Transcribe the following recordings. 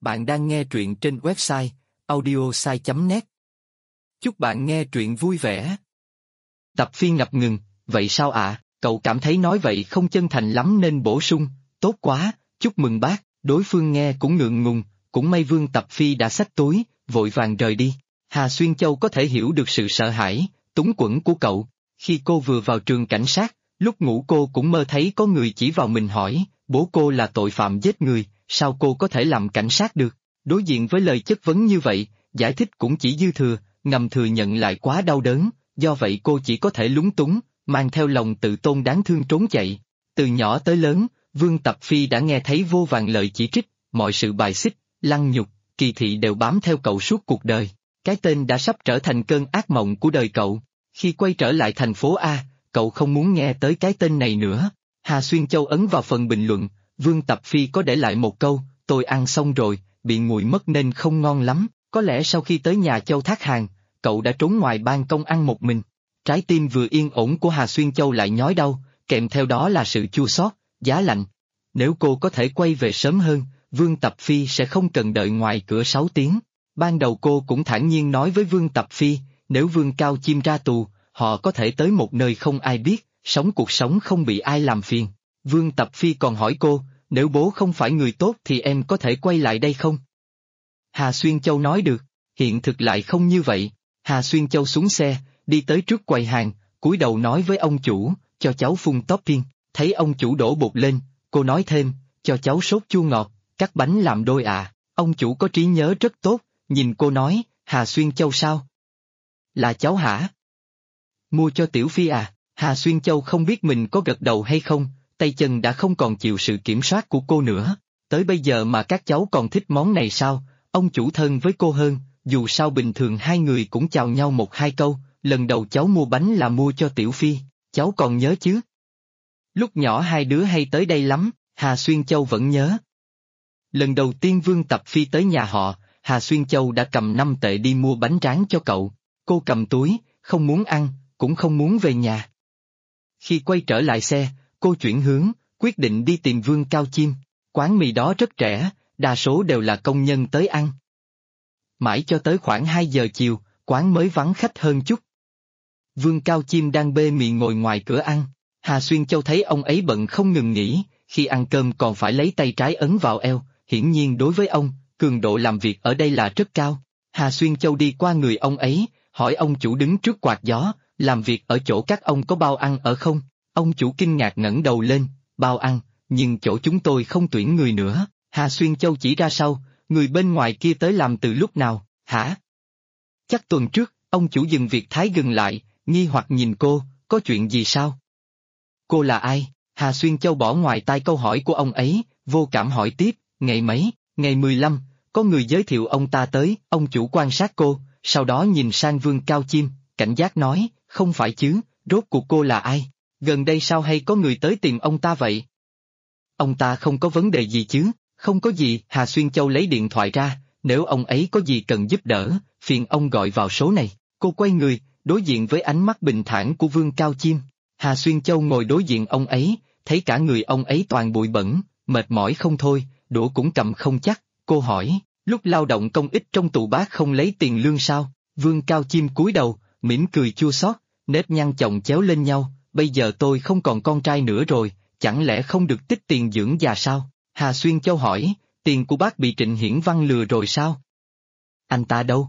Bạn đang nghe truyện trên website audiosai.net. Chúc bạn nghe truyện vui vẻ. Tập Phi ngập ngừng, vậy sao ạ? Cậu cảm thấy nói vậy không chân thành lắm nên bổ sung, tốt quá, chúc mừng bác. Đối phương nghe cũng ngượng ngùng, cũng may Vương Tập Phi đã xách túi, vội vàng rời đi. Hà Xuyên Châu có thể hiểu được sự sợ hãi, túng quẫn của cậu. Khi cô vừa vào trường cảnh sát, lúc ngủ cô cũng mơ thấy có người chỉ vào mình hỏi, bố cô là tội phạm giết người, sao cô có thể làm cảnh sát được? Đối diện với lời chất vấn như vậy, giải thích cũng chỉ dư thừa, ngầm thừa nhận lại quá đau đớn, do vậy cô chỉ có thể lúng túng, mang theo lòng tự tôn đáng thương trốn chạy. Từ nhỏ tới lớn, Vương Tập Phi đã nghe thấy vô vàn lời chỉ trích, mọi sự bài xích, lăng nhục, kỳ thị đều bám theo cậu suốt cuộc đời. Cái tên đã sắp trở thành cơn ác mộng của đời cậu. Khi quay trở lại thành phố A, cậu không muốn nghe tới cái tên này nữa. Hà Xuyên Châu ấn vào phần bình luận, Vương Tập Phi có để lại một câu, tôi ăn xong rồi, bị nguội mất nên không ngon lắm. Có lẽ sau khi tới nhà Châu Thác Hàng, cậu đã trốn ngoài ban công ăn một mình. Trái tim vừa yên ổn của Hà Xuyên Châu lại nhói đau, kèm theo đó là sự chua xót, giá lạnh. Nếu cô có thể quay về sớm hơn, Vương Tập Phi sẽ không cần đợi ngoài cửa 6 tiếng. Ban đầu cô cũng thản nhiên nói với Vương Tập Phi, nếu Vương Cao Chim ra tù, họ có thể tới một nơi không ai biết, sống cuộc sống không bị ai làm phiền. Vương Tập Phi còn hỏi cô, nếu bố không phải người tốt thì em có thể quay lại đây không? Hà Xuyên Châu nói được, hiện thực lại không như vậy. Hà Xuyên Châu xuống xe, đi tới trước quầy hàng, cúi đầu nói với ông chủ, cho cháu phun topping. Thấy ông chủ đổ bột lên, cô nói thêm, cho cháu sốt chua ngọt, cắt bánh làm đôi à. Ông chủ có trí nhớ rất tốt, nhìn cô nói, Hà Xuyên Châu sao? Là cháu hả? Mua cho Tiểu Phi à? Hà Xuyên Châu không biết mình có gật đầu hay không, tay chân đã không còn chịu sự kiểm soát của cô nữa. Tới bây giờ mà các cháu còn thích món này sao? Ông chủ thân với cô hơn, dù sao bình thường hai người cũng chào nhau một hai câu, lần đầu cháu mua bánh là mua cho Tiểu Phi, cháu còn nhớ chứ? Lúc nhỏ hai đứa hay tới đây lắm, Hà Xuyên Châu vẫn nhớ. Lần đầu tiên Vương Tập Phi tới nhà họ, Hà Xuyên Châu đã cầm 5 tệ đi mua bánh tráng cho cậu. Cô cầm túi, không muốn ăn, cũng không muốn về nhà. Khi quay trở lại xe, cô chuyển hướng, quyết định đi tìm Vương Cao Chim. Quán mì đó rất trẻ, đa số đều là công nhân tới ăn. Mãi cho tới khoảng 2 giờ chiều, quán mới vắng khách hơn chút. Vương Cao Chim đang bê mì ngồi ngoài cửa ăn. Hà Xuyên Châu thấy ông ấy bận không ngừng nghỉ, khi ăn cơm còn phải lấy tay trái ấn vào eo, hiển nhiên đối với ông, cường độ làm việc ở đây là rất cao. Hà Xuyên Châu đi qua người ông ấy, hỏi ông chủ đứng trước quạt gió, làm việc ở chỗ các ông có bao ăn ở không? Ông chủ kinh ngạc ngẩng đầu lên, bao ăn, nhưng chỗ chúng tôi không tuyển người nữa. Hà Xuyên Châu chỉ ra sau, người bên ngoài kia tới làm từ lúc nào, hả? Chắc tuần trước, ông chủ dừng việc thái gừng lại, nghi hoặc nhìn cô, có chuyện gì sao? Cô là ai? Hà Xuyên Châu bỏ ngoài tai câu hỏi của ông ấy, vô cảm hỏi tiếp, ngày mấy? Ngày 15, có người giới thiệu ông ta tới, ông chủ quan sát cô, sau đó nhìn sang Vương Cao Chim, cảnh giác nói, không phải chứ, rốt cuộc cô là ai? Gần đây sao hay có người tới tìm ông ta vậy? Ông ta không có vấn đề gì chứ? Không có gì, Hà Xuyên Châu lấy điện thoại ra, nếu ông ấy có gì cần giúp đỡ, phiền ông gọi vào số này. Cô quay người, đối diện với ánh mắt bình thản của Vương Cao Chim. Hà Xuyên Châu ngồi đối diện ông ấy, thấy cả người ông ấy toàn bụi bẩn, mệt mỏi không thôi, đũa cũng cầm không chắc. Cô hỏi, lúc lao động công ích trong tù bác không lấy tiền lương sao? Vương Cao Chim cúi đầu, mỉm cười chua xót, nếp nhăn chồng chéo lên nhau, bây giờ tôi không còn con trai nữa rồi, chẳng lẽ không được tích tiền dưỡng già sao? Hà Xuyên Châu hỏi, tiền của bác bị Trịnh Hiển Văn lừa rồi sao? Anh ta đâu?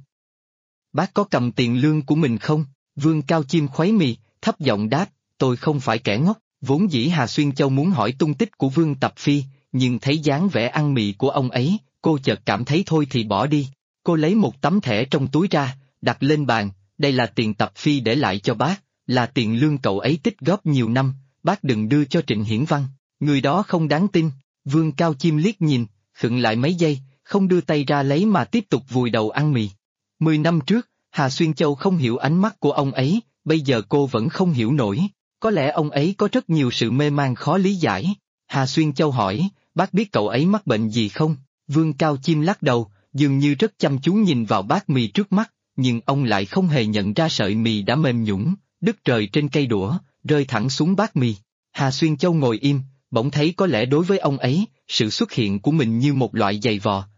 Bác có cầm tiền lương của mình không? Vương Cao Chim khuấy mì, thấp giọng đáp, tôi không phải kẻ ngốc. Vốn dĩ Hà Xuyên Châu muốn hỏi tung tích của Vương Tập Phi, nhưng thấy dáng vẻ ăn mì của ông ấy, cô chợt cảm thấy thôi thì bỏ đi. Cô lấy một tấm thẻ trong túi ra, đặt lên bàn, đây là tiền Tập Phi để lại cho bác, là tiền lương cậu ấy tích góp nhiều năm, bác đừng đưa cho Trịnh Hiển Văn, người đó không đáng tin. Vương Cao Chim liếc nhìn, khựng lại mấy giây, không đưa tay ra lấy mà tiếp tục vùi đầu ăn mì. 10 năm trước, Hà Xuyên Châu không hiểu ánh mắt của ông ấy, bây giờ cô vẫn không hiểu nổi. Có lẽ ông ấy có rất nhiều sự mê man khó lý giải. Hà Xuyên Châu hỏi, bác biết cậu ấy mắc bệnh gì không? Vương Cao Chim lắc đầu, dường như rất chăm chú nhìn vào bát mì trước mắt, nhưng ông lại không hề nhận ra sợi mì đã mềm nhũn, đứt rời trên cây đũa, rơi thẳng xuống bát mì. Hà Xuyên Châu ngồi im, bỗng thấy có lẽ đối với ông ấy, sự xuất hiện của mình như một loại giày vò,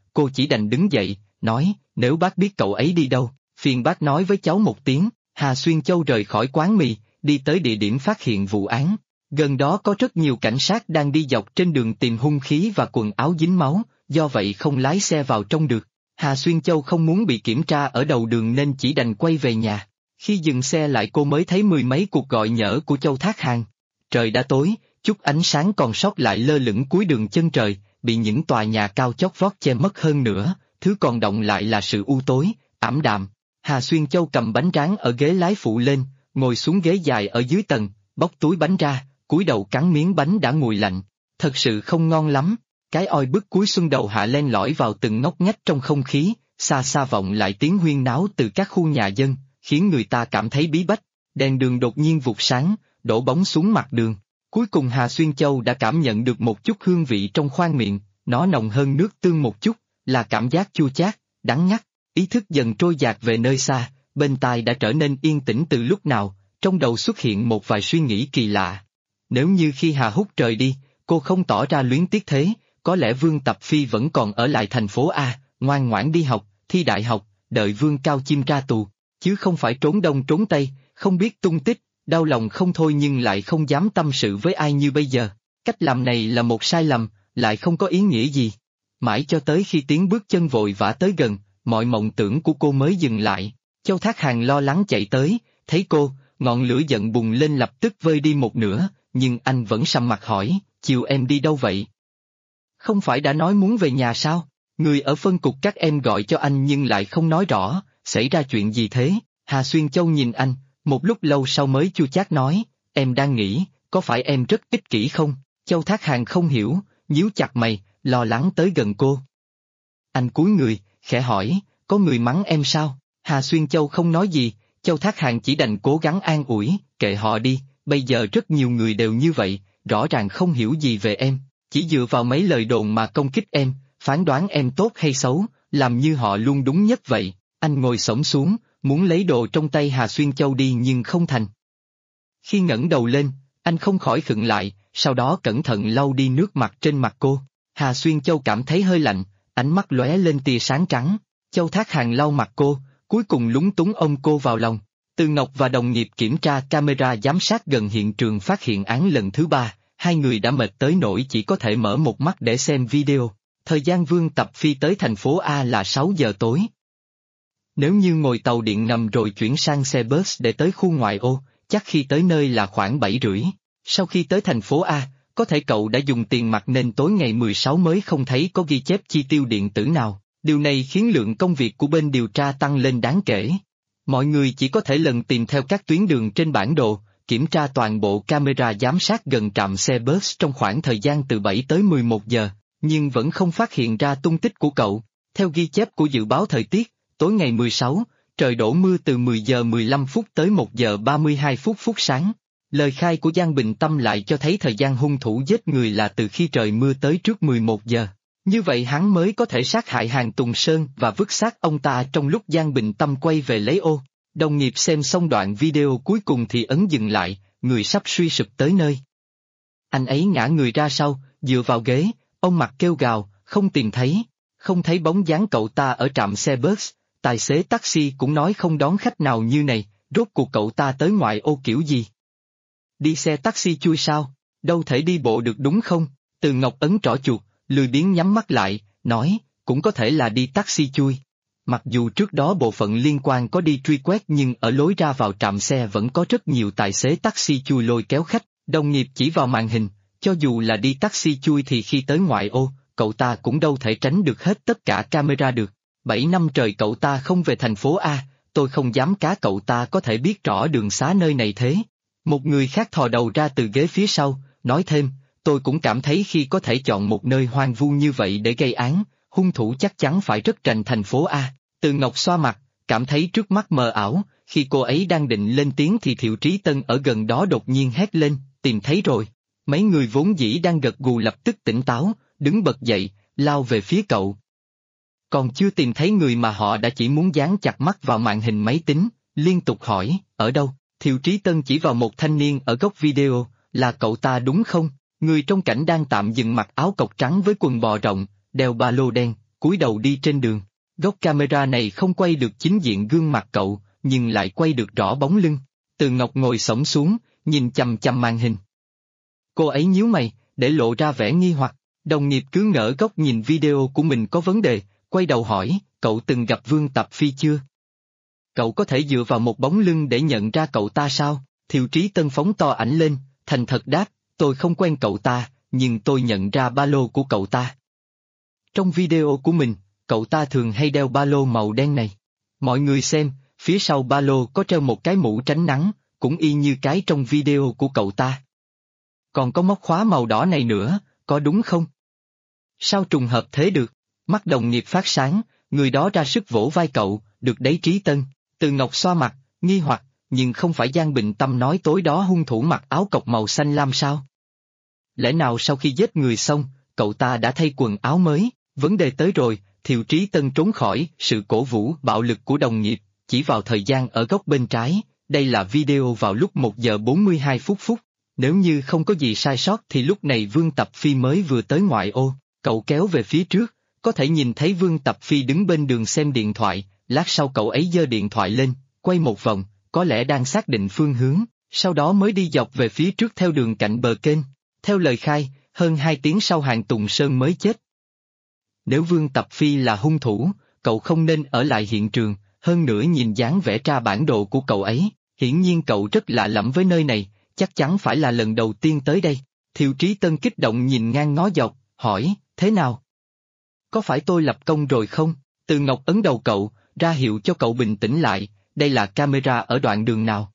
cô chỉ đành đứng dậy, nói, nếu bác biết cậu ấy đi đâu, phiền bác nói với cháu một tiếng. Hà Xuyên Châu rời khỏi quán mì, đi tới địa điểm phát hiện vụ án. Gần đó có rất nhiều cảnh sát đang đi dọc trên đường tìm hung khí và quần áo dính máu, do vậy không lái xe vào trong được. Hà Xuyên Châu không muốn bị kiểm tra ở đầu đường nên chỉ đành quay về nhà. Khi dừng xe lại cô mới thấy mười mấy cuộc gọi nhỡ của Châu Thác Hàn. Trời đã tối, chút ánh sáng còn sót lại lơ lửng cuối đường chân trời, bị những tòa nhà cao chót vót che mất hơn nữa, thứ còn động lại là sự u tối, ảm đạm. Hà Xuyên Châu cầm bánh tráng ở ghế lái phụ lên, ngồi xuống ghế dài ở dưới tầng, bóc túi bánh ra, cúi đầu cắn miếng bánh đã nguội lạnh. Thật sự không ngon lắm. Cái oi bức cuối xuân đầu hạ len lỏi vào từng ngóc ngách trong không khí, xa xa vọng lại tiếng huyên náo từ các khu nhà dân, khiến người ta cảm thấy bí bách. Đèn đường đột nhiên vụt sáng, đổ bóng xuống mặt đường. Cuối cùng Hà Xuyên Châu đã cảm nhận được một chút hương vị trong khoang miệng, nó nồng hơn nước tương một chút, là cảm giác chua chát, đắng ngắt. Ý thức dần trôi dạt về nơi xa, bên tai đã trở nên yên tĩnh từ lúc nào, trong đầu xuất hiện một vài suy nghĩ kỳ lạ. Nếu như khi Hà Húc rời đi, cô không tỏ ra luyến tiếc thế, có lẽ Vương Tập Phi vẫn còn ở lại thành phố A, ngoan ngoãn đi học, thi đại học, đợi Vương Cao Chim ra tù, chứ không phải trốn đông trốn tây, không biết tung tích, đau lòng không thôi nhưng lại không dám tâm sự với ai như bây giờ. Cách làm này là một sai lầm, lại không có ý nghĩa gì. Mãi cho tới khi tiếng bước chân vội vã tới gần, mọi mộng tưởng của cô mới dừng lại. Châu Thác Hàn lo lắng chạy tới, thấy cô, ngọn lửa giận bùng lên lập tức vơi đi một nửa, nhưng anh vẫn sầm mặt hỏi, chiều em đi đâu vậy? Không phải đã nói muốn về nhà sao? Người ở phân cục các em gọi cho anh nhưng lại không nói rõ, xảy ra chuyện gì thế? Hà Xuyên Châu nhìn anh, một lúc lâu sau mới chua chát nói, em đang nghĩ, có phải em rất ích kỷ không? Châu Thác Hàn không hiểu, nhíu chặt mày, lo lắng tới gần cô. Anh cúi người, khẽ hỏi, có người mắng em sao? Hà Xuyên Châu không nói gì, Châu Thác Hàn chỉ đành cố gắng an ủi, kệ họ đi, bây giờ rất nhiều người đều như vậy, rõ ràng không hiểu gì về em, chỉ dựa vào mấy lời đồn mà công kích em, phán đoán em tốt hay xấu, làm như họ luôn đúng nhất vậy. Anh ngồi xổm xuống, muốn lấy đồ trong tay Hà Xuyên Châu đi nhưng không thành. Khi ngẩng đầu lên, anh không khỏi khựng lại, sau đó cẩn thận lau đi nước mặt trên mặt cô. Hà Xuyên Châu cảm thấy hơi lạnh, ánh mắt lóe lên tia sáng trắng. Châu Thác Hàn lau mặt cô, cuối cùng lúng túng ôm cô vào lòng. Từ Ngọc và đồng nghiệp kiểm tra camera giám sát gần hiện trường phát hiện án lần thứ 3, hai người đã mệt tới nỗi chỉ có thể mở một mắt để xem video. Thời gian Vương Tập Phi tới thành phố A là 6 giờ tối. Nếu như ngồi tàu điện ngầm rồi chuyển sang xe bus để tới khu ngoại ô, chắc khi tới nơi là khoảng 7:30. Sau khi tới thành phố A, có thể cậu đã dùng tiền mặt nên tối ngày 16 mới không thấy có ghi chép chi tiêu điện tử nào. Điều này khiến lượng công việc của bên điều tra tăng lên đáng kể. Mọi người chỉ có thể lần tìm theo các tuyến đường trên bản đồ, kiểm tra toàn bộ camera giám sát gần trạm xe bus trong khoảng thời gian từ 7 tới 11 giờ, nhưng vẫn không phát hiện ra tung tích của cậu. Theo ghi chép của dự báo thời tiết, tối ngày 16, trời đổ mưa từ 10 giờ 15 phút tới 1 giờ 32 phút sáng. Lời khai của Giang Bình Tâm lại cho thấy thời gian hung thủ giết người là từ khi trời mưa tới trước 11 giờ. Như vậy hắn mới có thể sát hại Hàn Tùng Sơn và vứt xác ông ta trong lúc Giang Bình Tâm quay về lấy ô. Đồng nghiệp xem xong đoạn video cuối cùng thì ấn dừng lại, người sắp suy sụp tới nơi. Anh ấy ngã người ra sau, dựa vào ghế, ông mặt kêu gào, không thấy bóng dáng cậu ta ở trạm xe bus, tài xế taxi cũng nói không đón khách nào như này, rốt cuộc cậu ta tới ngoại ô kiểu gì? Đi xe taxi chui sao? Đâu thể đi bộ được đúng không? Từ Ngọc ấn trỏ chuột, lười biếng nhắm mắt lại, nói, cũng có thể là đi taxi chui. Mặc dù trước đó bộ phận liên quan có đi truy quét nhưng ở lối ra vào trạm xe vẫn có rất nhiều tài xế taxi chui lôi kéo khách, đồng nghiệp chỉ vào màn hình, cho dù là đi taxi chui thì khi tới ngoại ô, cậu ta cũng đâu thể tránh được hết tất cả camera được. 7 năm trời cậu ta không về thành phố A, tôi không dám cá cậu ta có thể biết rõ đường xá nơi này thế. Một người khác thò đầu ra từ ghế phía sau, nói thêm, tôi cũng cảm thấy khi có thể chọn một nơi hoang vu như vậy để gây án, hung thủ chắc chắn phải rất rành thành phố A. Từ Ngọc xoa mặt, cảm thấy trước mắt mờ ảo, khi cô ấy đang định lên tiếng thì Thiệu Trí Tân ở gần đó đột nhiên hét lên, tìm thấy rồi. Mấy người vốn dĩ đang gật gù lập tức tỉnh táo, đứng bật dậy, lao về phía cậu. Còn chưa tìm thấy người mà họ đã chỉ muốn dán chặt mắt vào màn hình máy tính, liên tục hỏi, ở đâu? Thiệu Trí Tân chỉ vào một thanh niên ở góc video, là cậu ta đúng không? Người trong cảnh đang tạm dừng mặc áo cộc trắng với quần bò rộng, đeo ba lô đen, cúi đầu đi trên đường. Góc camera này không quay được chính diện gương mặt cậu, nhưng lại quay được rõ bóng lưng. Từ Ngọc ngồi xổm xuống, nhìn chằm chằm màn hình. Cô ấy nhíu mày, để lộ ra vẻ nghi hoặc. Đồng nghiệp cứ ngỡ góc nhìn video của mình có vấn đề, quay đầu hỏi, cậu từng gặp Vương Tập Phi chưa? Cậu có thể dựa vào một bóng lưng để nhận ra cậu ta sao? Thiệu Trí Tân phóng to ảnh lên, thành thật đáp, tôi không quen cậu ta, nhưng tôi nhận ra ba lô của cậu ta. Trong video của mình, cậu ta thường hay đeo ba lô màu đen này. Mọi người xem, phía sau ba lô có treo một cái mũ tránh nắng, cũng y như cái trong video của cậu ta. Còn có móc khóa màu đỏ này nữa, có đúng không? Sao trùng hợp thế được? Mắt đồng nghiệp phát sáng, người đó ra sức vỗ vai cậu, được đấy Trí Tân. Từ Ngọc xoa mặt, nghi hoặc, nhưng không phải Giang Bình Tâm nói tối đó hung thủ mặc áo cộc màu xanh lam sao? Lẽ nào sau khi giết người xong, cậu ta đã thay quần áo mới? Vấn đề tới rồi, Thiệu Trí Tân trốn khỏi sự cổ vũ bạo lực của đồng nghiệp, chỉ vào thời gian ở góc bên trái, đây là video vào lúc 1 giờ 42 phút. Nếu như không có gì sai sót thì lúc này Vương Tập Phi mới vừa tới ngoại ô, cậu kéo về phía trước, có thể nhìn thấy Vương Tập Phi đứng bên đường xem điện thoại, lát sau cậu ấy giơ điện thoại lên, quay một vòng, có lẽ đang xác định phương hướng, sau đó mới đi dọc về phía trước theo đường cạnh bờ kênh. Theo lời khai, hơn 2 tiếng sau Hàn Tùng Sơn mới chết. Nếu Vương Tập Phi là hung thủ, cậu không nên ở lại hiện trường, hơn nữa nhìn dáng vẽ ra bản đồ của cậu ấy, hiển nhiên cậu rất lạ lẫm với nơi này, chắc chắn phải là lần đầu tiên tới đây. Thiệu Trí Tân kích động nhìn ngang ngó dọc, hỏi, thế nào? Có phải tôi lập công rồi không? Từ Ngọc ấn đầu cậu, ra hiệu cho cậu bình tĩnh lại, đây là camera ở đoạn đường nào?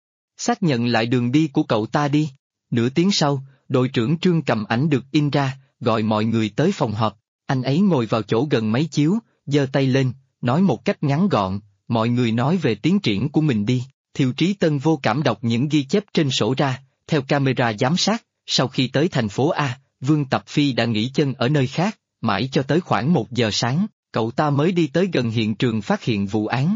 Xác nhận lại đường đi của cậu ta đi. Nửa tiếng sau, đội trưởng Trương cầm ảnh được in ra, gọi mọi người tới phòng họp. Anh ấy ngồi vào chỗ gần máy chiếu, giơ tay lên, nói một cách ngắn gọn, mọi người nói về tiến triển của mình đi. Thiệu Trí Tân vô cảm đọc những ghi chép trên sổ ra, theo camera giám sát, sau khi tới thành phố A, Vương Tập Phi đã nghỉ chân ở nơi khác, mãi cho tới khoảng 1 giờ sáng, cậu ta mới đi tới gần hiện trường phát hiện vụ án.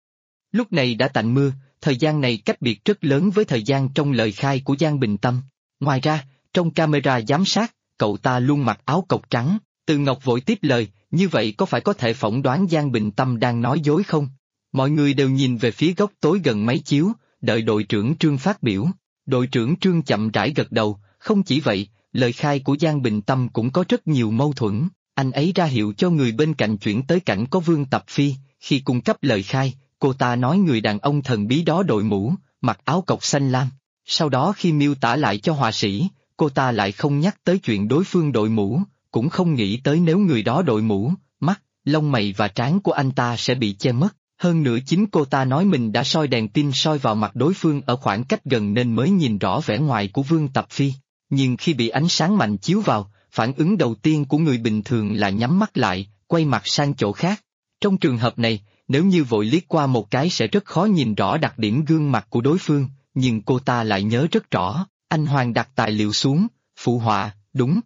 Lúc này đã tạnh mưa, thời gian này cách biệt rất lớn với thời gian trong lời khai của Giang Bình Tâm. Ngoài ra, trong camera giám sát, cậu ta luôn mặc áo cộc trắng. Từ Ngọc vội tiếp lời, như vậy có phải có thể phỏng đoán Giang Bình Tâm đang nói dối không? Mọi người đều nhìn về phía góc tối gần máy chiếu, đợi đội trưởng Trương phát biểu. Đội trưởng Trương chậm rãi gật đầu, không chỉ vậy, lời khai của Giang Bình Tâm cũng có rất nhiều mâu thuẫn. Anh ấy ra hiệu cho người bên cạnh chuyển tới cảnh có Vương Tập Phi, khi cung cấp lời khai, cô ta nói người đàn ông thần bí đó đội mũ, mặc áo cộc xanh lam. Sau đó khi miêu tả lại cho họa sĩ, cô ta lại không nhắc tới chuyện đối phương đội mũ, cũng không nghĩ tới nếu người đó đội mũ, mắt, lông mày và trán của anh ta sẽ bị che mất. Hơn nữa chính cô ta nói mình đã soi đèn tin soi vào mặt đối phương ở khoảng cách gần nên mới nhìn rõ vẻ ngoài của Vương Tập Phi. Nhưng khi bị ánh sáng mạnh chiếu vào, phản ứng đầu tiên của người bình thường là nhắm mắt lại, quay mặt sang chỗ khác. Trong trường hợp này, nếu như vội liếc qua một cái sẽ rất khó nhìn rõ đặc điểm gương mặt của đối phương, nhưng cô ta lại nhớ rất rõ. Anh Hoàng đặt tài liệu xuống, phụ họa, đúng.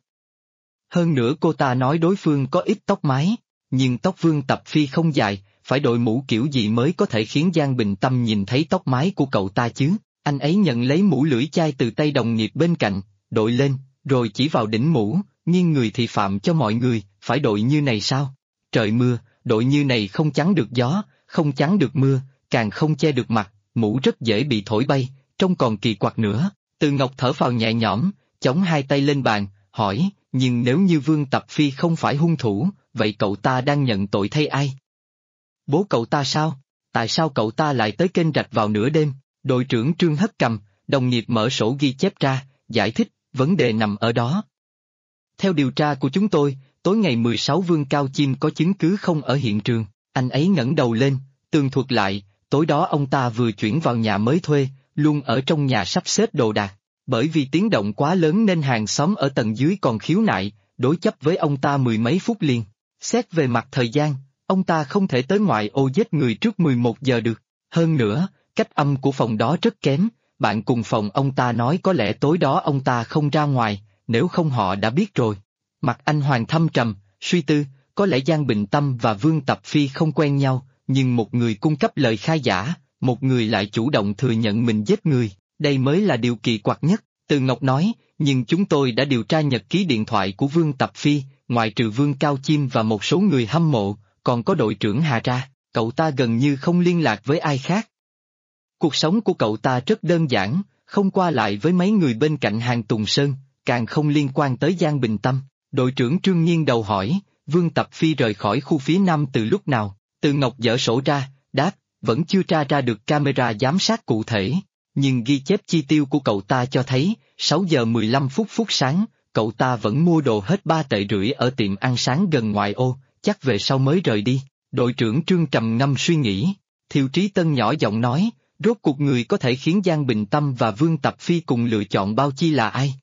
Hơn nữa cô ta nói đối phương có ít tóc mái, nhưng tóc Vương Tập Phi không dài, phải đội mũ kiểu gì mới có thể khiến Giang Bình Tâm nhìn thấy tóc mái của cậu ta chứ. Anh ấy nhận lấy mũ lưỡi chai từ tay đồng nghiệp bên cạnh, đội lên, rồi chỉ vào đỉnh mũ, nghiêng người thị phạm cho mọi người, phải đội như này sao? Trời mưa, đội như này không chắn được gió, không chắn được mưa, càng không che được mặt, mũ rất dễ bị thổi bay, trông còn kỳ quặc nữa. Từ Ngọc thở phào nhẹ nhõm, chống hai tay lên bàn, hỏi, nhưng nếu như Vương Tập Phi không phải hung thủ, vậy cậu ta đang nhận tội thay ai? Bố cậu ta sao? Tại sao cậu ta lại tới kênh rạch vào nửa đêm? Đội trưởng Trương hất cầm, đồng nghiệp mở sổ ghi chép ra, giải thích, vấn đề nằm ở đó. Theo điều tra của chúng tôi, tối ngày 16 Vương Cao Chim có chứng cứ không ở hiện trường. Anh ấy ngẩng đầu lên, tường thuật lại, tối đó ông ta vừa chuyển vào nhà mới thuê, luôn ở trong nhà sắp xếp đồ đạc. Bởi vì tiếng động quá lớn nên hàng xóm ở tầng dưới còn khiếu nại, đối chấp với ông ta 10 mấy phút liền. Xét về mặt thời gian, ông ta không thể tới ngoại ô giết người trước 11 giờ được. Hơn nữa, cách âm của phòng đó rất kém, bạn cùng phòng ông ta nói có lẽ tối đó ông ta không ra ngoài, nếu không họ đã biết rồi. Mặt anh Hoàng thâm trầm, suy tư, có lẽ Giang Bình Tâm và Vương Tập Phi không quen nhau, nhưng một người cung cấp lời khai giả, một người lại chủ động thừa nhận mình giết người, đây mới là điều kỳ quặc nhất. Từ Ngọc nói, nhưng chúng tôi đã điều tra nhật ký điện thoại của Vương Tập Phi, ngoại trừ Vương Cao Chim và một số người hâm mộ, còn có đội trưởng Hà ra, cậu ta gần như không liên lạc với ai khác. Cuộc sống của cậu ta rất đơn giản, không qua lại với mấy người bên cạnh hàng Tùng Sơn, càng không liên quan tới Giang Bình Tâm. Đội trưởng Trương Nhiên đầu hỏi, Vương Tập Phi rời khỏi khu phía Nam từ lúc nào? Từ Ngọc dở sổ ra, đáp, vẫn chưa tra ra được camera giám sát cụ thể, nhưng ghi chép chi tiêu của cậu ta cho thấy, 6 giờ 15 phút sáng, cậu ta vẫn mua đồ hết 3,5 tệ ở tiệm ăn sáng gần ngoại ô, chắc về sau mới rời đi. Đội trưởng Trương trầm ngâm suy nghĩ, Thiều Trí Tân nhỏ giọng nói, rốt cuộc người có thể khiến Giang Bình Tâm và Vương Tập Phi cùng lựa chọn bao chi là ai?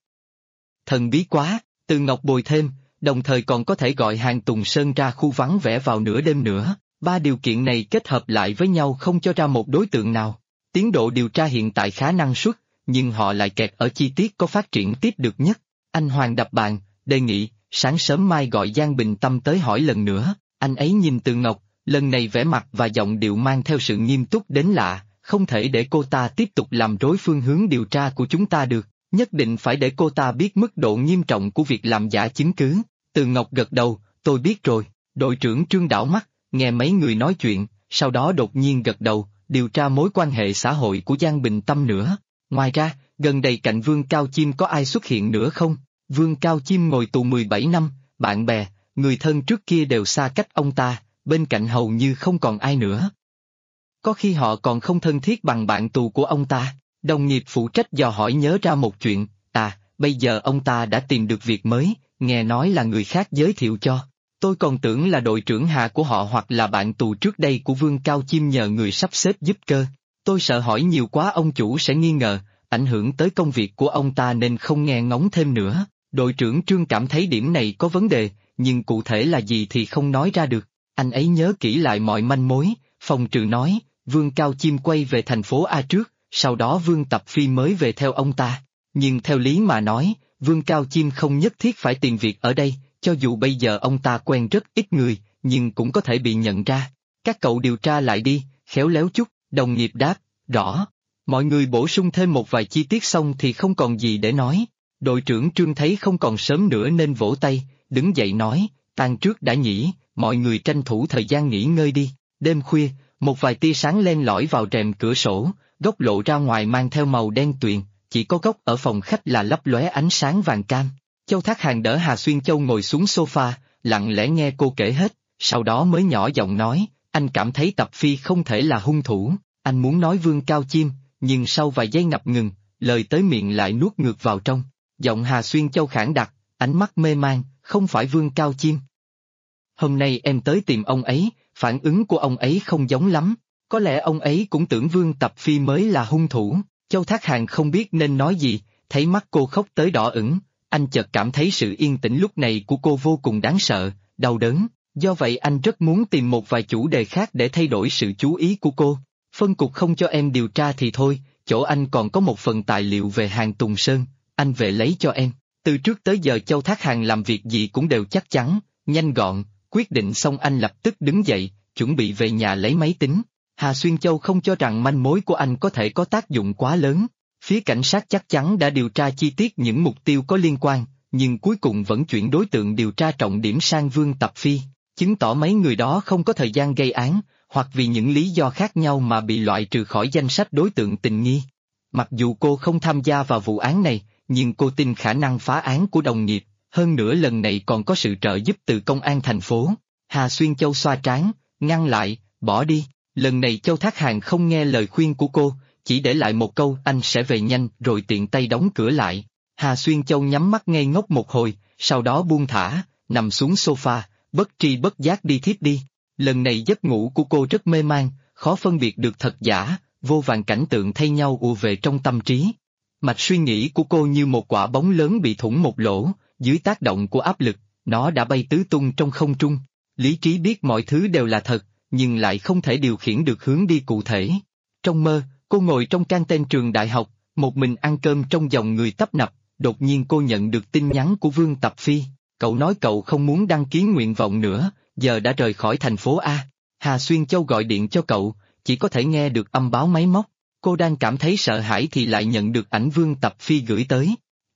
Thần bí quá, Từ Ngọc bồi thêm, đồng thời còn có thể gọi hàng Tùng Sơn ra khu vắng vẻ vào nửa đêm nữa, 3 điều kiện này kết hợp lại với nhau không cho ra một đối tượng nào. Tiến độ điều tra hiện tại khá năng suất, nhưng họ lại kẹt ở chi tiết có phát triển tiếp được nhất. Anh Hoàng đập bàn, đề nghị, sáng sớm mai gọi Giang Bình Tâm tới hỏi lần nữa. Anh ấy nhìn Từ Ngọc, lần này vẻ mặt và giọng điệu mang theo sự nghiêm túc đến lạ, không thể để cô ta tiếp tục làm rối phương hướng điều tra của chúng ta được, nhất định phải để cô ta biết mức độ nghiêm trọng của việc làm giả chứng cứ. Từ Ngọc gật đầu, tôi biết rồi. Đội trưởng Trương đảo mắt, nghe mấy người nói chuyện, sau đó đột nhiên gật đầu, điều tra mối quan hệ xã hội của Giang Bình Tâm nữa. Ngoài ra, gần đây cạnh Vương Cao Chim có ai xuất hiện nữa không? Vương Cao Chim ngồi tù 17 năm, bạn bè, người thân trước kia đều xa cách ông ta, bên cạnh hầu như không còn ai nữa. Có khi họ còn không thân thiết bằng bạn tù của ông ta. Đồng nghiệp phụ trách dò hỏi nhớ ra một chuyện, bây giờ ông ta đã tìm được việc mới, nghe nói là người khác giới thiệu cho. Tôi còn tưởng là đội trưởng Hà của họ hoặc là bạn tù trước đây của Vương Cao Chim nhờ người sắp xếp giúp cơ. Tôi sợ hỏi nhiều quá ông chủ sẽ nghi ngờ, ảnh hưởng tới công việc của ông ta nên không nghe ngóng thêm nữa. Đội trưởng Trương cảm thấy điểm này có vấn đề, nhưng cụ thể là gì thì không nói ra được. Anh ấy nhớ kỹ lại mọi manh mối, phòng trừ nói, Vương Cao Chim quay về thành phố A trước, sau đó Vương Tập Phi mới về theo ông ta. Nhưng theo lý mà nói, Vương Cao Chim không nhất thiết phải tìm việc ở đây, cho dù bây giờ ông ta quen rất ít người, nhưng cũng có thể bị nhận ra. Các cậu điều tra lại đi, khéo léo chút, đồng nghiệp đáp, rõ. Mọi người bổ sung thêm một vài chi tiết xong thì không còn gì để nói. Đội trưởng Trương thấy không còn sớm nữa nên vỗ tay, đứng dậy nói, tan trước đã nhỉ, mọi người tranh thủ thời gian nghỉ ngơi đi. Đêm khuya, một vài tia sáng len lỏi vào rèm cửa sổ, góc lộ ra ngoài mang theo màu đen tuyền, chỉ có góc ở phòng khách là lấp lóe ánh sáng vàng cam. Châu Thác Hàng đỡ Hà Xuyên Châu ngồi xuống sofa, lặng lẽ nghe cô kể hết, sau đó mới nhỏ giọng nói, anh cảm thấy Tập Phi không thể là hung thủ, anh muốn nói Vương Cao Chim, nhưng sau vài giây ngập ngừng, lời tới miệng lại nuốt ngược vào trong. Giọng Hà Xuyên Châu khản đặc, ánh mắt mê man, không phải Vương Cao Chim. Hôm nay em tới tìm ông ấy, phản ứng của ông ấy không giống lắm, có lẽ ông ấy cũng tưởng Vương Tập Phi mới là hung thủ. Châu Thác Hàng không biết nên nói gì, thấy mắt cô khóc tới đỏ ửng, anh chợt cảm thấy sự yên tĩnh lúc này của cô vô cùng đáng sợ, đau đớn, do vậy anh rất muốn tìm một vài chủ đề khác để thay đổi sự chú ý của cô. Phân cục không cho em điều tra thì thôi, chỗ anh còn có một phần tài liệu về hàng Tùng Sơn, anh về lấy cho em. Từ trước tới giờ Châu Thác Hàng làm việc gì cũng đều chắc chắn, nhanh gọn, quyết định xong anh lập tức đứng dậy, chuẩn bị về nhà lấy máy tính. Hà Xuyên Châu không cho rằng manh mối của anh có thể có tác dụng quá lớn. Phía cảnh sát chắc chắn đã điều tra chi tiết những mục tiêu có liên quan, nhưng cuối cùng vẫn chuyển đối tượng điều tra trọng điểm sang Vương Tập Phi, chứng tỏ mấy người đó không có thời gian gây án, hoặc vì những lý do khác nhau mà bị loại trừ khỏi danh sách đối tượng tình nghi. Mặc dù cô không tham gia vào vụ án này, nhưng cô tin khả năng phá án của đồng nghiệp, hơn nữa lần này còn có sự trợ giúp từ công an thành phố. Hà Xuyên Châu xoa trán, ngăn lại, bỏ đi. Lần này Châu Thác Hàng không nghe lời khuyên của cô, chỉ để lại một câu anh sẽ về nhanh rồi tiện tay đóng cửa lại. Hà Xuyên Châu nhắm mắt ngây ngốc một hồi, sau đó buông thả, nằm xuống sofa, bất tri bất giác đi thiếp đi. Lần này giấc ngủ của cô rất mê man, khó phân biệt được thật giả, vô vàn cảnh tượng thay nhau ùa về trong tâm trí. Mạch suy nghĩ của cô như một quả bóng lớn bị thủng một lỗ, dưới tác động của áp lực, nó đã bay tứ tung trong không trung. Lý trí biết mọi thứ đều là thật, nhưng lại không thể điều khiển được hướng đi cụ thể. Trong mơ, cô ngồi trong canteen trường đại học, một mình ăn cơm trong dòng người tấp nập, đột nhiên cô nhận được tin nhắn của Vương Tập Phi. Cậu nói cậu không muốn đăng ký nguyện vọng nữa, giờ đã rời khỏi thành phố A. Hà Xuyên Châu gọi điện cho cậu, chỉ có thể nghe được âm báo máy móc. Cô đang cảm thấy sợ hãi thì lại nhận được ảnh Vương Tập Phi gửi tới.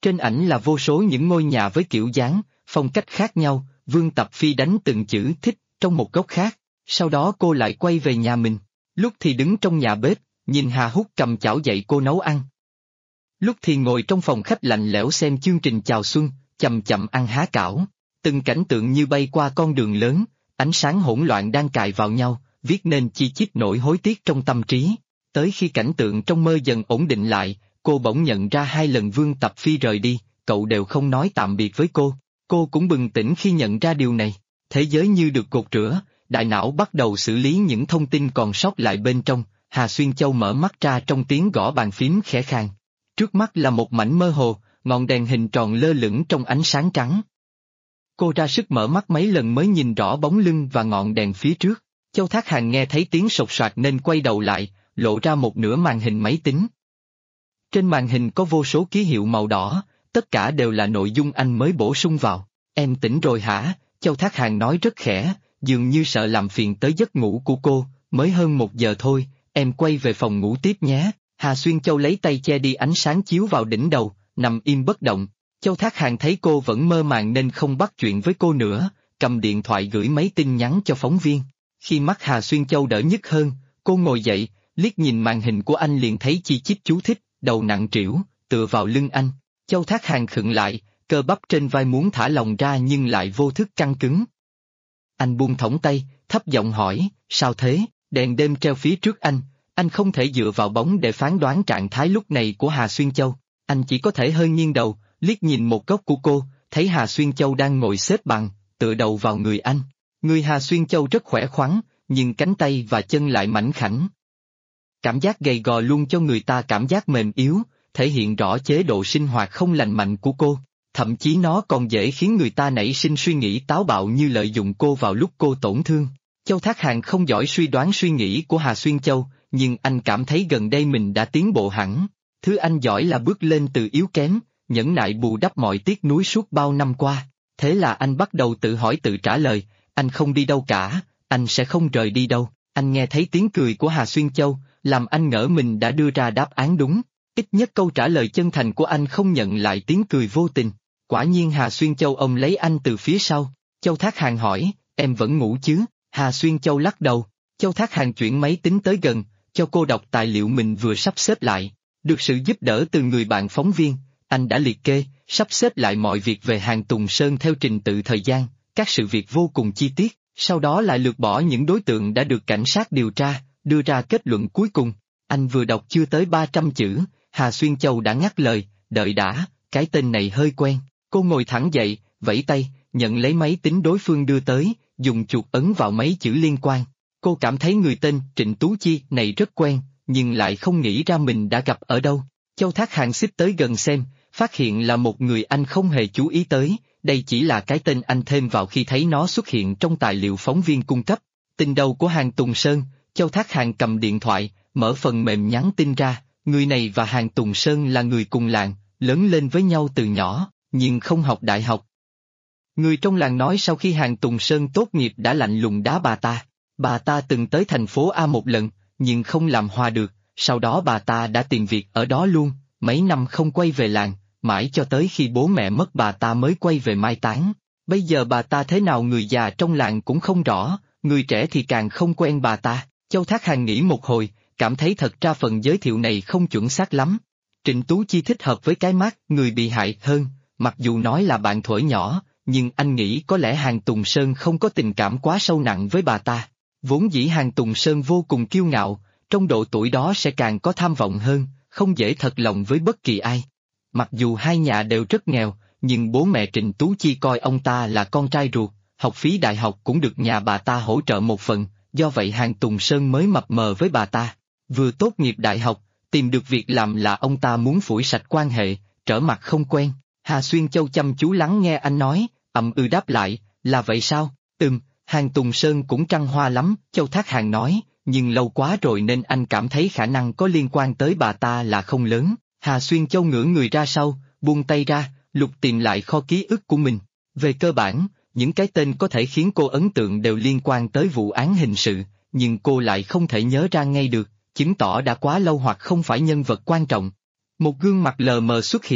Trên ảnh là vô số những ngôi nhà với kiểu dáng, phong cách khác nhau, Vương Tập Phi đánh từng chữ thích trong một góc khác, sau đó cô lại quay về nhà mình, lúc thì đứng trong nhà bếp, nhìn Hà Hút cầm chảo dạy cô nấu ăn. Lúc thì ngồi trong phòng khách lạnh lẽo xem chương trình chào xuân, chậm chậm ăn há cảo, từng cảnh tượng như bay qua con đường lớn, ánh sáng hỗn loạn đang cài vào nhau, viết nên chi chít nỗi hối tiếc trong tâm trí. Tới khi cảnh tượng trong mơ dần ổn định lại, cô bỗng nhận ra 2 lần Vương Tập Phi rời đi, cậu đều không nói tạm biệt với cô. Cô cũng bừng tỉnh khi nhận ra điều này. Thế giới như được gột rửa, đại não bắt đầu xử lý những thông tin còn sót lại bên trong. Hà Xuyên Châu mở mắt ra trong tiếng gõ bàn phím khẽ khàng. Trước mắt là một mảnh mơ hồ, ngọn đèn hình tròn lơ lửng trong ánh sáng trắng. Cô ra sức mở mắt mấy lần mới nhìn rõ bóng lưng và ngọn đèn phía trước. Châu Thác Hàn nghe thấy tiếng sột soạt nên quay đầu lại, lộ ra một nửa màn hình máy tính. Trên màn hình có vô số ký hiệu màu đỏ, tất cả đều là nội dung anh mới bổ sung vào. Em tỉnh rồi hả? Châu Thác Hàn nói rất khẽ, dường như sợ làm phiền tới giấc ngủ của cô. Mới hơn 1 giờ thôi, em quay về phòng ngủ tiếp nhé. Hà Xuyên Châu lấy tay che đi ánh sáng chiếu vào đỉnh đầu, nằm im bất động. Châu Thác Hàn thấy cô vẫn mơ màng nên không bắt chuyện với cô nữa, cầm điện thoại gửi mấy tin nhắn cho phóng viên. Khi mắt Hà Xuyên Châu đỡ nhức hơn, cô ngồi dậy, liếc nhìn màn hình của anh liền thấy chi chít chú thích, đầu nặng trĩu, tựa vào lưng anh. Châu Thác Hàn khựng lại, cơ bắp trên vai muốn thả lỏng ra nhưng lại vô thức căng cứng. Anh buông thõng tay, thấp giọng hỏi, sao thế? Đèn đêm treo phía trước anh không thể dựa vào bóng để phán đoán trạng thái lúc này của Hà Xuyên Châu. Anh chỉ có thể hơi nghiêng đầu, liếc nhìn một góc của cô, thấy Hà Xuyên Châu đang ngồi xếp bằng, tựa đầu vào người anh. Người Hà Xuyên Châu rất khỏe khoắn, nhưng cánh tay và chân lại mảnh khảnh. Cảm giác gầy gò luôn cho người ta cảm giác mềm yếu, thể hiện rõ chế độ sinh hoạt không lành mạnh của cô. Thậm chí nó còn dễ khiến người ta nảy sinh suy nghĩ táo bạo như lợi dụng cô vào lúc cô tổn thương. Châu Thác Hàn không giỏi suy đoán suy nghĩ của Hà Xuyên Châu, nhưng anh cảm thấy gần đây mình đã tiến bộ hẳn. Thứ anh giỏi là bước lên từ yếu kém, nhẫn nại bù đắp mọi tiếc nuối suốt bao năm qua. Thế là anh bắt đầu tự hỏi tự trả lời, anh không đi đâu cả, anh sẽ không rời đi đâu. Anh nghe thấy tiếng cười của Hà Xuyên Châu, làm anh ngỡ mình đã đưa ra đáp án đúng. Ít nhất câu trả lời chân thành của anh không nhận lại tiếng cười vô tình. Quả nhiên Hà Xuyên Châu ôm lấy anh từ phía sau. Châu Thác Hàn hỏi, em vẫn ngủ chứ? Hà Xuyên Châu lắc đầu. Châu Thác Hàn chuyển máy tính tới gần, cho cô đọc tài liệu mình vừa sắp xếp lại. Được sự giúp đỡ từ người bạn phóng viên, anh đã liệt kê, sắp xếp lại mọi việc về Hàn Tùng Sơn theo trình tự thời gian, các sự việc vô cùng chi tiết, sau đó lại lược bỏ những đối tượng đã được cảnh sát điều tra, đưa ra kết luận cuối cùng. Anh vừa đọc chưa tới 300 chữ, Hà Xuyên Châu đã ngắt lời, đợi đã, cái tên này hơi quen. Cô ngồi thẳng dậy, vẫy tay, nhận lấy máy tính đối phương đưa tới, dùng chuột ấn vào mấy chữ liên quan. Cô cảm thấy người tên Trịnh Tú Chi này rất quen, nhưng lại không nghĩ ra mình đã gặp ở đâu. Châu Thác Hàn xích tới gần xem, phát hiện là một người anh không hề chú ý tới, đây chỉ là cái tên anh thêm vào khi thấy nó xuất hiện trong tài liệu phóng viên cung cấp. Tin đầu của Hàn Tùng Sơn, Châu Thác Hàn cầm điện thoại, mở phần mềm nhắn tin ra, người này và Hàn Tùng Sơn là người cùng làng, lớn lên với nhau từ nhỏ, nhưng không học đại học. Người trong làng nói sau khi Hàn Tùng Sơn tốt nghiệp đã lạnh lùng đá bà ta. Bà ta từng tới thành phố A một lần, nhưng không làm hòa được, sau đó bà ta đã tìm việc ở đó luôn, mấy năm không quay về làng, mãi cho tới khi bố mẹ mất bà ta mới quay về mai táng. Bây giờ bà ta thế nào người già trong làng cũng không rõ, người trẻ thì càng không quen bà ta. Châu Thác Hàn nghĩ một hồi, cảm thấy thật ra phần giới thiệu này không chuẩn xác lắm. Trịnh Tú Chi thích hợp với cái mác người bị hại hơn, mặc dù nói là bạn thuở nhỏ, nhưng anh nghĩ có lẽ Hàn Tùng Sơn không có tình cảm quá sâu nặng với bà ta. Vốn dĩ Hàn Tùng Sơn vô cùng kiêu ngạo, trong độ tuổi đó sẽ càng có tham vọng hơn, không dễ thật lòng với bất kỳ ai. Mặc dù hai nhà đều rất nghèo, nhưng bố mẹ Trịnh Tú Chi coi ông ta là con trai ruột, học phí đại học cũng được nhà bà ta hỗ trợ một phần, do vậy Hàn Tùng Sơn mới mập mờ với bà ta. Vừa tốt nghiệp đại học, tìm được việc làm là ông ta muốn phủi sạch quan hệ, trở mặt không quen. Hà Xuyên Châu chăm chú lắng nghe anh nói, đáp lại, là vậy sao? Hàn Tùng Sơn cũng trăng hoa lắm, Châu Thác Hàn nói, nhưng lâu quá rồi nên anh cảm thấy khả năng có liên quan tới bà ta là không lớn. Hà Xuyên Châu ngửa người ra sau, buông tay ra, lục tìm lại kho ký ức của mình. Về cơ bản, những cái tên có thể khiến cô ấn tượng đều liên quan tới vụ án hình sự, nhưng cô lại không thể nhớ ra ngay được, chứng tỏ đã quá lâu hoặc không phải nhân vật quan trọng. Một gương mặt lờ mờ xuất hiện,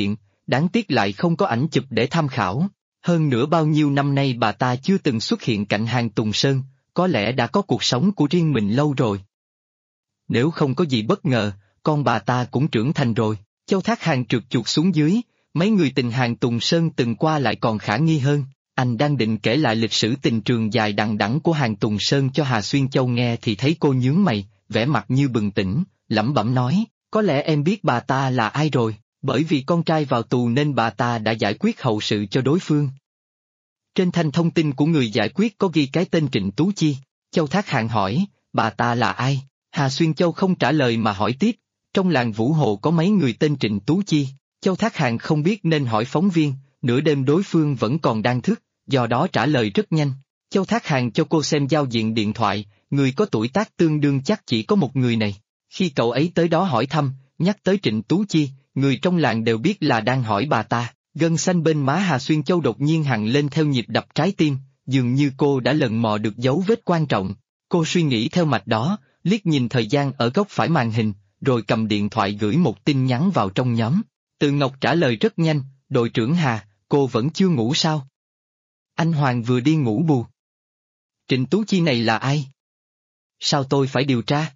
đáng tiếc lại không có ảnh chụp để tham khảo. Hơn nữa bao nhiêu năm nay bà ta chưa từng xuất hiện cạnh Hàn Tùng Sơn, có lẽ đã có cuộc sống của riêng mình lâu rồi. Nếu không có gì bất ngờ, con bà ta cũng trưởng thành rồi. Châu Thác Hàn trượt chuột xuống dưới, mấy người tình Hàn Tùng Sơn từng qua lại còn khả nghi hơn. Anh đang định kể lại lịch sử tình trường dài đằng đẵng của Hàn Tùng Sơn cho Hà Xuyên Châu nghe thì thấy cô nhướng mày, vẻ mặt như bừng tỉnh, lẩm bẩm nói, có lẽ em biết bà ta là ai rồi, bởi vì con trai vào tù nên bà ta đã giải quyết hậu sự cho đối phương. Trên thanh thông tin của người giải quyết có ghi cái tên Trịnh Tú Chi. Châu Thác Hàn hỏi, bà ta là ai? Hà Xuyên Châu không trả lời mà hỏi tiếp, trong làng Vũ Hồ có mấy người tên Trịnh Tú Chi. Châu Thác Hàn không biết nên hỏi phóng viên, nửa đêm đối phương vẫn còn đang thức, do đó trả lời rất nhanh. Châu Thác Hàn cho cô xem giao diện điện thoại, người có tuổi tác tương đương chắc chỉ có một người này. Khi cậu ấy tới đó hỏi thăm, nhắc tới Trịnh Tú Chi, người trong làng đều biết là đang hỏi bà ta. Gân xanh bên má Hà Xuyên Châu đột nhiên hằn lên theo nhịp đập trái tim, dường như cô đã lần mò được dấu vết quan trọng. Cô suy nghĩ theo mạch đó, liếc nhìn thời gian ở góc phải màn hình, rồi cầm điện thoại gửi một tin nhắn vào trong nhóm. Từ Ngọc trả lời rất nhanh, đội trưởng Hà, cô vẫn chưa ngủ sao? Anh Hoàng vừa đi ngủ bù. Trịnh Tú Chi này là ai? Sao tôi phải điều tra?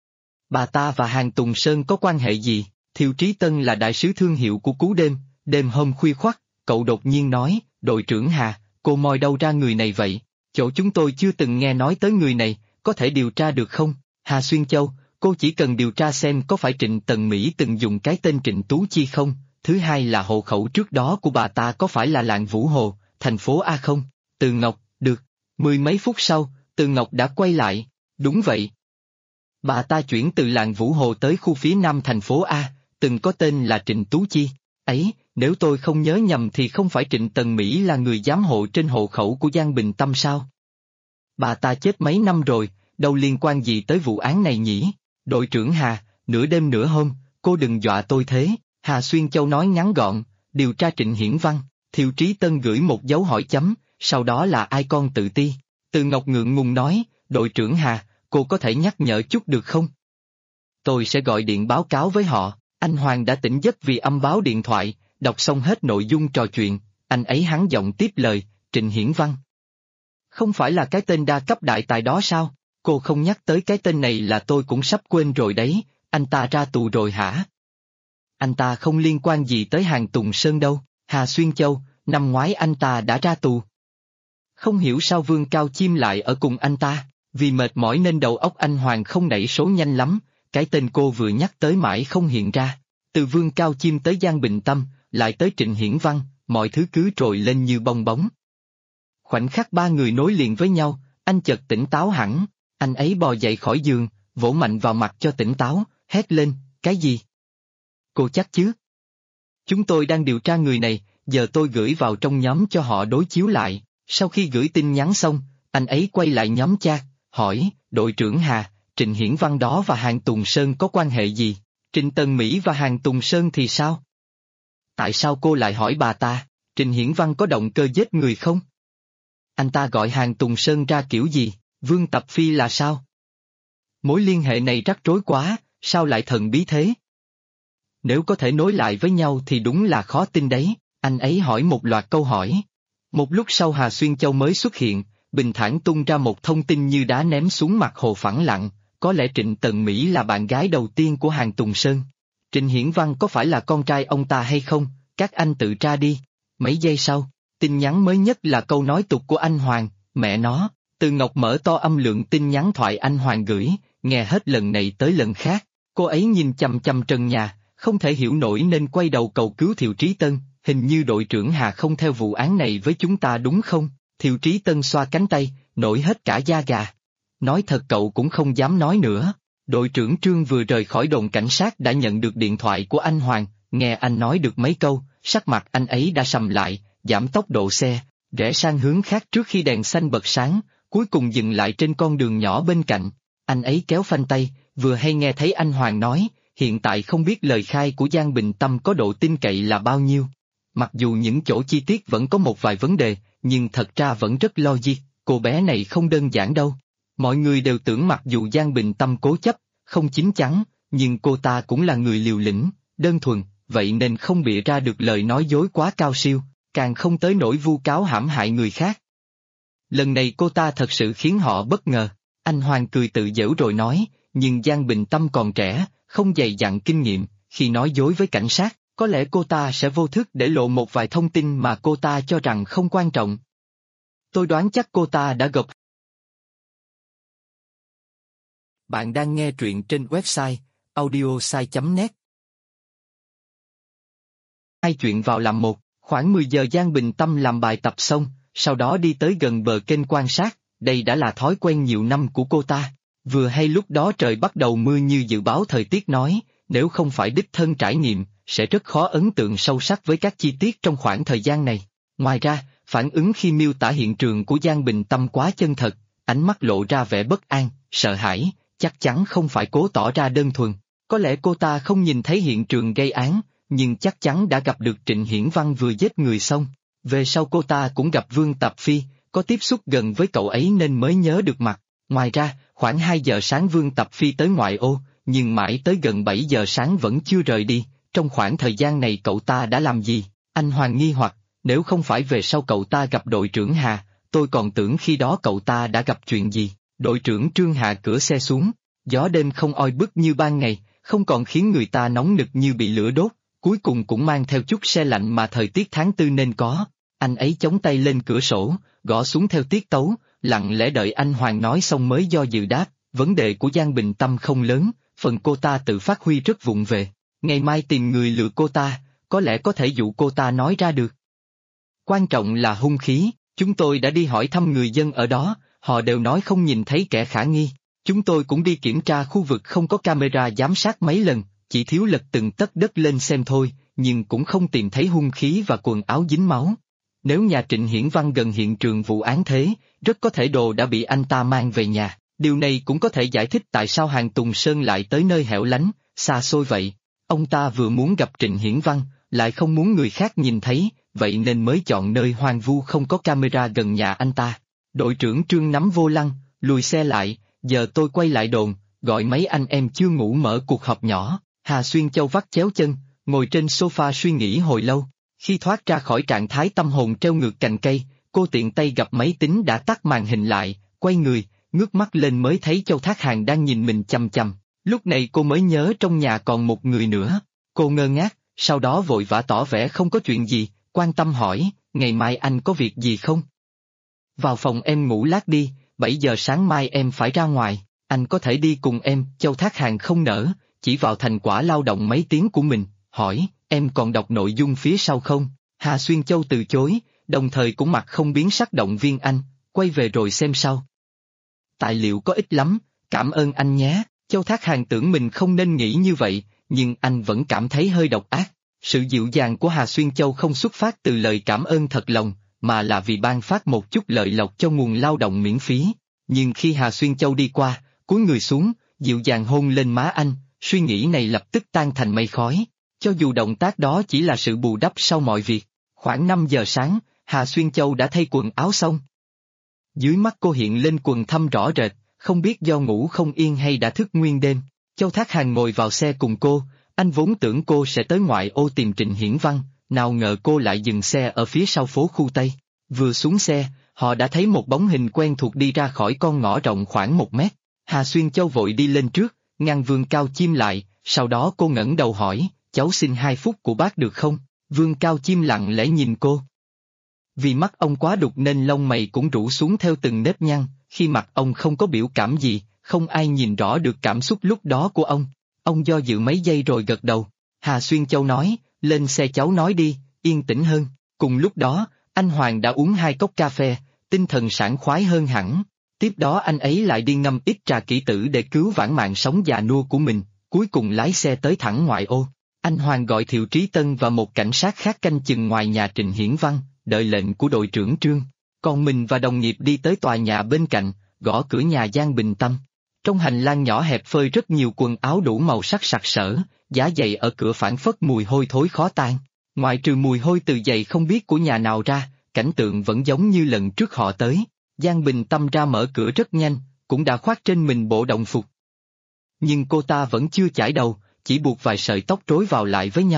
Bà ta và Hàn Tùng Sơn có quan hệ gì? Thiệu Trí Tân là đại sứ thương hiệu của Cú Đêm. Đêm hôm khuya khoắt, cậu đột nhiên nói, đội trưởng Hà, cô moi đâu ra người này vậy? Chỗ chúng tôi chưa từng nghe nói tới người này, có thể điều tra được không? Hà Xuyên Châu, cô chỉ cần điều tra xem có phải Trịnh Tần Mỹ từng dùng cái tên Trịnh Tú Chi không? Thứ hai là hộ khẩu trước đó của bà ta có phải là làng Vũ Hồ, thành phố A không? Từ Ngọc, được. Mười mấy phút sau, Từ Ngọc đã quay lại. Đúng vậy. Bà ta chuyển từ làng Vũ Hồ tới khu phía nam thành phố A, từng có tên là Trịnh Tú Chi. Ấy, nếu tôi không nhớ nhầm thì không phải Trịnh Tần Mỹ là người giám hộ trên hộ khẩu của Giang Bình Tâm sao? Bà ta chết mấy năm rồi, đâu liên quan gì tới vụ án này nhỉ? Đội trưởng Hà, nửa đêm nửa hôm, cô đừng dọa tôi thế. Hà Xuyên Châu nói ngắn gọn, điều tra Trịnh Hiển Văn. Thiệu Trí Tân gửi một dấu hỏi chấm, sau đó là ai con tự ti. Từ Ngọc ngượng ngùng nói, đội trưởng Hà, cô có thể nhắc nhở chút được không? Tôi sẽ gọi điện báo cáo với họ. Anh Hoàng đã tỉnh giấc vì âm báo điện thoại, đọc xong hết nội dung trò chuyện, anh ấy hắn giọng tiếp lời, Trịnh Hiển Văn. Không phải là cái tên đa cấp đại tài đó sao? Cô không nhắc tới cái tên này là tôi cũng sắp quên rồi đấy, anh ta ra tù rồi hả? Anh ta không liên quan gì tới Hàn Tùng Sơn đâu, Hà Xuyên Châu, năm ngoái anh ta đã ra tù. Không hiểu sao Vương Cao Chim lại ở cùng anh ta, vì mệt mỏi nên đầu óc anh Hoàng không nảy số nhanh lắm, cái tên cô vừa nhắc tới mãi không hiện ra. Từ Vương Cao Chim tới Giang Bình Tâm, lại tới Trịnh Hiển Văn, mọi thứ cứ trồi lên như bong bóng. Khoảnh khắc ba người nối liền với nhau, anh chợt tỉnh táo hẳn, anh ấy bò dậy khỏi giường, vỗ mạnh vào mặt cho tỉnh táo, hét lên, cái gì? Cô chắc chứ? Chúng tôi đang điều tra người này, giờ tôi gửi vào trong nhóm cho họ đối chiếu lại. Sau khi gửi tin nhắn xong, anh ấy quay lại nhóm chat, hỏi, đội trưởng Hà, Trịnh Hiển Văn đó và Hàn Tùng Sơn có quan hệ gì? Trịnh Tần Mỹ và Hàn Tùng Sơn thì sao? Tại sao cô lại hỏi bà ta, Trịnh Hiển Văn có động cơ giết người không? Anh ta gọi Hàn Tùng Sơn ra kiểu gì, Vương Tập Phi là sao? Mối liên hệ này rắc rối quá, sao lại thần bí thế? Nếu có thể nối lại với nhau thì đúng là khó tin đấy, anh ấy hỏi một loạt câu hỏi. Một lúc sau Hà Xuyên Châu mới xuất hiện, bình thản tung ra một thông tin như đá ném xuống mặt hồ phẳng lặng, có lẽ Trịnh Tần Mỹ là bạn gái đầu tiên của Hàn Tùng Sơn. Trịnh Hiển Văn có phải là con trai ông ta hay không, các anh tự tra đi. Mấy giây sau, tin nhắn mới nhất là câu nói tục của anh Hoàng, mẹ nó. Từ Ngọc mở to âm lượng tin nhắn thoại anh Hoàng gửi, nghe hết lần này tới lần khác. Cô ấy nhìn chằm chằm trần nhà, không thể hiểu nổi nên quay đầu cầu cứu Thiệu Trí Tân, hình như đội trưởng Hà không theo vụ án này với chúng ta đúng không? Thiệu Trí Tân xoa cánh tay, nổi hết cả da gà. Nói thật cậu cũng không dám nói nữa. Đội trưởng Trương vừa rời khỏi đồn cảnh sát đã nhận được điện thoại của anh Hoàng, nghe anh nói được mấy câu, sắc mặt anh ấy đã sầm lại, giảm tốc độ xe, rẽ sang hướng khác trước khi đèn xanh bật sáng, cuối cùng dừng lại trên con đường nhỏ bên cạnh. Anh ấy kéo phanh tay, vừa hay nghe thấy anh Hoàng nói, hiện tại không biết lời khai của Giang Bình Tâm có độ tin cậy là bao nhiêu. Mặc dù những chỗ chi tiết vẫn có một vài vấn đề, nhưng thật ra vẫn rất logic, cô bé này không đơn giản đâu. Mọi người đều tưởng mặc dù Giang Bình Tâm cố chấp, không chín chắn, nhưng cô ta cũng là người liều lĩnh, đơn thuần, vậy nên không bịa ra được lời nói dối quá cao siêu, càng không tới nỗi vu cáo hãm hại người khác. Lần này cô ta thật sự khiến họ bất ngờ. Anh Hoàng cười tự giễu rồi nói, nhưng Giang Bình Tâm còn trẻ, không dày dặn kinh nghiệm, khi nói dối với cảnh sát, có lẽ cô ta sẽ vô thức để lộ một vài thông tin mà cô ta cho rằng không quan trọng. Tôi đoán chắc cô ta đã gộp. Bạn đang nghe truyện trên website audiosai.net. Hai chuyện vào làm một, khoảng 10 giờ Giang Bình Tâm làm bài tập xong, sau đó đi tới gần bờ kênh quan sát, đây đã là thói quen nhiều năm của cô ta. Vừa hay lúc đó trời bắt đầu mưa như dự báo thời tiết nói, nếu không phải đích thân trải nghiệm, sẽ rất khó ấn tượng sâu sắc với các chi tiết trong khoảng thời gian này. Ngoài ra, phản ứng khi miêu tả hiện trường của Giang Bình Tâm quá chân thật, ánh mắt lộ ra vẻ bất an, sợ hãi, chắc chắn không phải cố tỏ ra đơn thuần. Có lẽ cô ta không nhìn thấy hiện trường gây án, nhưng chắc chắn đã gặp được Trịnh Hiển Văn vừa giết người xong. Về sau cô ta cũng gặp Vương Tạp Phi, có tiếp xúc gần với cậu ấy nên mới nhớ được mặt. Ngoài ra, khoảng 2 giờ sáng Vương Tạp Phi tới ngoại ô, nhưng mãi tới gần 7 giờ sáng vẫn chưa rời đi. Trong khoảng thời gian này cậu ta đã làm gì? Anh Hoàng nghi hoặc, nếu không phải về sau cậu ta gặp đội trưởng Hà, tôi còn tưởng khi đó cậu ta đã gặp chuyện gì. Đội trưởng Trương Hà cửa xe xuống, gió đêm không oi bức như ban ngày, không còn khiến người ta nóng nực như bị lửa đốt, cuối cùng cũng mang theo chút se lạnh mà thời tiết tháng tư nên có. Anh ấy chống tay lên cửa sổ, gõ xuống theo tiết tấu, lặng lẽ đợi anh Hoàng nói xong mới do dự đáp, vấn đề của Giang Bình Tâm không lớn, phần cô ta tự phát huy rất vụng về. Ngày mai tìm người lừa cô ta, có lẽ có thể dụ cô ta nói ra được. Quan trọng là hung khí, chúng tôi đã đi hỏi thăm người dân ở đó, họ đều nói không nhìn thấy kẻ khả nghi. Chúng tôi cũng đi kiểm tra khu vực không có camera giám sát mấy lần, chỉ thiếu lật từng tấc đất lên xem thôi, nhưng cũng không tìm thấy hung khí và quần áo dính máu. Nếu nhà Trịnh Hiển Văn gần hiện trường vụ án thế, rất có thể đồ đã bị anh ta mang về nhà. Điều này cũng có thể giải thích tại sao Hàn Tùng Sơn lại tới nơi hẻo lánh, xa xôi vậy. Ông ta vừa muốn gặp Trịnh Hiển Văn, lại không muốn người khác nhìn thấy, vậy nên mới chọn nơi hoang vu không có camera gần nhà anh ta. Đội trưởng Trương nắm vô lăng, lùi xe lại, giờ tôi quay lại đồn, gọi mấy anh em chưa ngủ mở cuộc họp nhỏ. Hà Xuyên Châu vắt chéo chân, ngồi trên sofa suy nghĩ hồi lâu. Khi thoát ra khỏi trạng thái tâm hồn treo ngược cành cây, cô tiện tay gặp máy tính đã tắt màn hình lại, quay người, ngước mắt lên mới thấy Châu Thác Hàn đang nhìn mình chằm chằm. Lúc này cô mới nhớ trong nhà còn một người nữa. Cô ngơ ngác, sau đó vội vã tỏ vẻ không có chuyện gì, quan tâm hỏi, ngày mai anh có việc gì không? Vào phòng em ngủ lát đi, 7 giờ sáng mai em phải ra ngoài, anh có thể đi cùng em. Châu Thác Hàn không nỡ, chỉ vào thành quả lao động mấy tiếng của mình, hỏi, em còn đọc nội dung phía sau không? Hà Xuyên Châu từ chối, đồng thời cũng mặt không biến sắc động viên anh, quay về rồi xem sau. Tài liệu có ít lắm, cảm ơn anh nhé. Châu Thác Hàn tưởng mình không nên nghĩ như vậy, nhưng anh vẫn cảm thấy hơi độc ác. Sự dịu dàng của Hà Xuyên Châu không xuất phát từ lời cảm ơn thật lòng, mà là vì ban phát một chút lợi lộc cho nguồn lao động miễn phí. Nhưng khi Hà Xuyên Châu đi qua, cúi người xuống, dịu dàng hôn lên má anh, suy nghĩ này lập tức tan thành mây khói. Cho dù động tác đó chỉ là sự bù đắp sau mọi việc. Khoảng 5 giờ sáng, Hà Xuyên Châu đã thay quần áo xong. Dưới mắt cô hiện lên quần thâm rõ rệt, không biết do ngủ không yên hay đã thức nguyên đêm. Châu Thác Hàn ngồi vào xe cùng cô, anh vốn tưởng cô sẽ tới ngoại ô tìm Trịnh Hiển Văn, nào ngờ cô lại dừng xe ở phía sau phố khu Tây. Vừa xuống xe, họ đã thấy một bóng hình quen thuộc đi ra khỏi con ngõ rộng khoảng 1 mét. Hà Xuyên Châu vội đi lên trước, ngăn Vương Cao Chim lại, sau đó cô ngẩng đầu hỏi, cháu xin 2 phút của bác được không? Vương Cao Chim lặng lẽ nhìn cô. Vì mắt ông quá đục nên lông mày cũng rũ xuống theo từng nếp nhăn, khi mặt ông không có biểu cảm gì, không ai nhìn rõ được cảm xúc lúc đó của ông. Ông do dự mấy giây rồi gật đầu. Hà Xuyên Châu nói, lên xe cháu nói đi, yên tĩnh hơn. Cùng lúc đó, anh Hoàng đã uống 2 cốc cà phê, tinh thần sảng khoái hơn hẳn. Tiếp đó anh ấy lại đi ngâm ít trà kỷ tử để cứu vãn mạng sống già nua của mình, cuối cùng lái xe tới thẳng ngoại ô. Anh Hoàng gọi Thiệu Trí Tân và một cảnh sát khác canh chừng ngoài nhà Trịnh Hiển Văn, đợi lệnh của đội trưởng Trương. Còn mình và đồng nghiệp đi tới tòa nhà bên cạnh, gõ cửa nhà Giang Bình Tâm. Trong hành lang nhỏ hẹp phơi rất nhiều quần áo đủ màu sắc sặc sỡ, giá giày ở cửa phảng phất mùi hôi thối khó tan. Ngoại trừ mùi hôi từ giày không biết của nhà nào ra, cảnh tượng vẫn giống như lần trước họ tới. Giang Bình Tâm ra mở cửa rất nhanh, cũng đã khoác trên mình bộ đồng phục. Nhưng cô ta vẫn chưa chải đầu, chỉ buộc vài sợi tóc rối vào lại với nhau.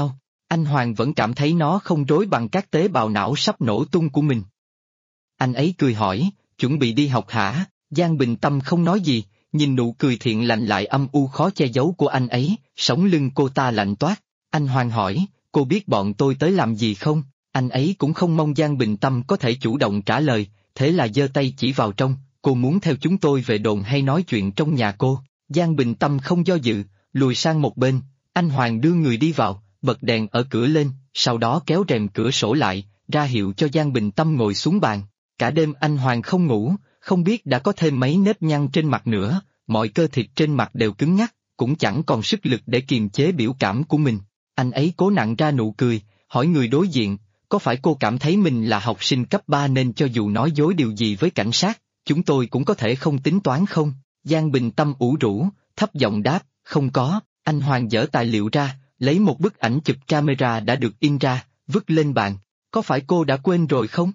Anh Hoàng vẫn cảm thấy nó không rối bằng các tế bào não sắp nổ tung của mình. Anh ấy cười hỏi, chuẩn bị đi học hả? Giang Bình Tâm không nói gì, nhìn nụ cười thiện lành lại âm u khó che giấu của anh ấy, sống lưng cô ta lạnh toát. Anh Hoàng hỏi, cô biết bọn tôi tới làm gì không? Anh ấy cũng không mong Giang Bình Tâm có thể chủ động trả lời, thế là giơ tay chỉ vào trong, cô muốn theo chúng tôi về đồn hay nói chuyện trong nhà cô? Giang Bình Tâm không do dự, lùi sang một bên, anh Hoàng đưa người đi vào, bật đèn ở cửa lên, sau đó kéo rèm cửa sổ lại, ra hiệu cho Giang Bình Tâm ngồi xuống bàn. Cả đêm anh Hoàng không ngủ, không biết đã có thêm mấy nếp nhăn trên mặt nữa, mọi cơ thịt trên mặt đều cứng ngắc, cũng chẳng còn sức lực để kiềm chế biểu cảm của mình. Anh ấy cố nặn ra nụ cười, hỏi người đối diện, có phải cô cảm thấy mình là học sinh cấp 3 nên cho dù nói dối điều gì với cảnh sát, chúng tôi cũng có thể không tính toán không? Giang Bình Tâm ủ rũ, thấp giọng đáp, không có. Anh Hoàng dở tài liệu ra, lấy một bức ảnh chụp camera đã được in ra, vứt lên bàn. Có phải cô đã quên rồi không?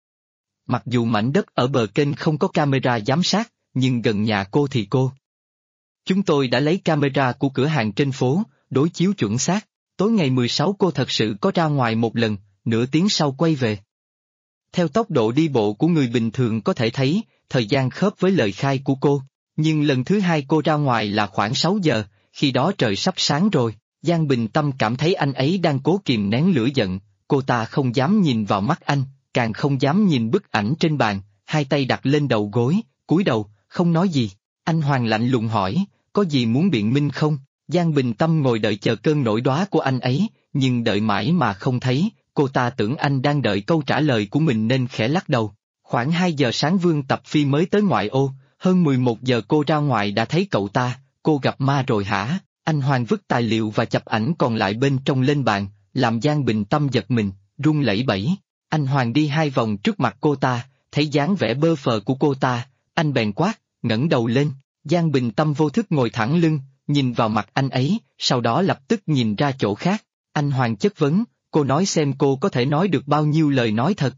Mặc dù mảnh đất ở bờ kênh không có camera giám sát, nhưng gần nhà cô thì cô. Chúng tôi đã lấy camera của cửa hàng trên phố, đối chiếu chuẩn xác. Tối ngày 16 cô thật sự có ra ngoài một lần, nửa tiếng sau quay về. Theo tốc độ đi bộ của người bình thường có thể thấy, thời gian khớp với lời khai của cô. Nhưng lần thứ hai cô ra ngoài là khoảng 6 giờ, khi đó trời sắp sáng rồi. Giang Bình Tâm cảm thấy anh ấy đang cố kìm nén lửa giận, cô ta không dám nhìn vào mắt anh, càng không dám nhìn bức ảnh trên bàn, hai tay đặt lên đầu gối, cúi đầu, không nói gì. Anh Hoàng lạnh lùng hỏi, có gì muốn biện minh không? Giang Bình Tâm ngồi đợi chờ cơn nổi đoá của anh ấy, nhưng đợi mãi mà không thấy, cô ta tưởng anh đang đợi câu trả lời của mình nên khẽ lắc đầu. Khoảng 2 giờ sáng Vương Tập Phi mới tới ngoại ô, hơn 11 giờ cô ra ngoài đã thấy cậu ta, cô gặp ma rồi hả? Anh Hoàng vứt tài liệu và chụp ảnh còn lại bên trong lên bàn, làm Giang Bình Tâm giật mình, run lẩy bẩy. Anh Hoàng đi 2 vòng trước mặt cô ta, thấy dáng vẻ bơ phờ của cô ta, anh bèn quát, ngẩng đầu lên. Giang Bình Tâm vô thức ngồi thẳng lưng, nhìn vào mặt anh ấy, sau đó lập tức nhìn ra chỗ khác. Anh Hoàng chất vấn, cô nói xem cô có thể nói được bao nhiêu lời nói thật.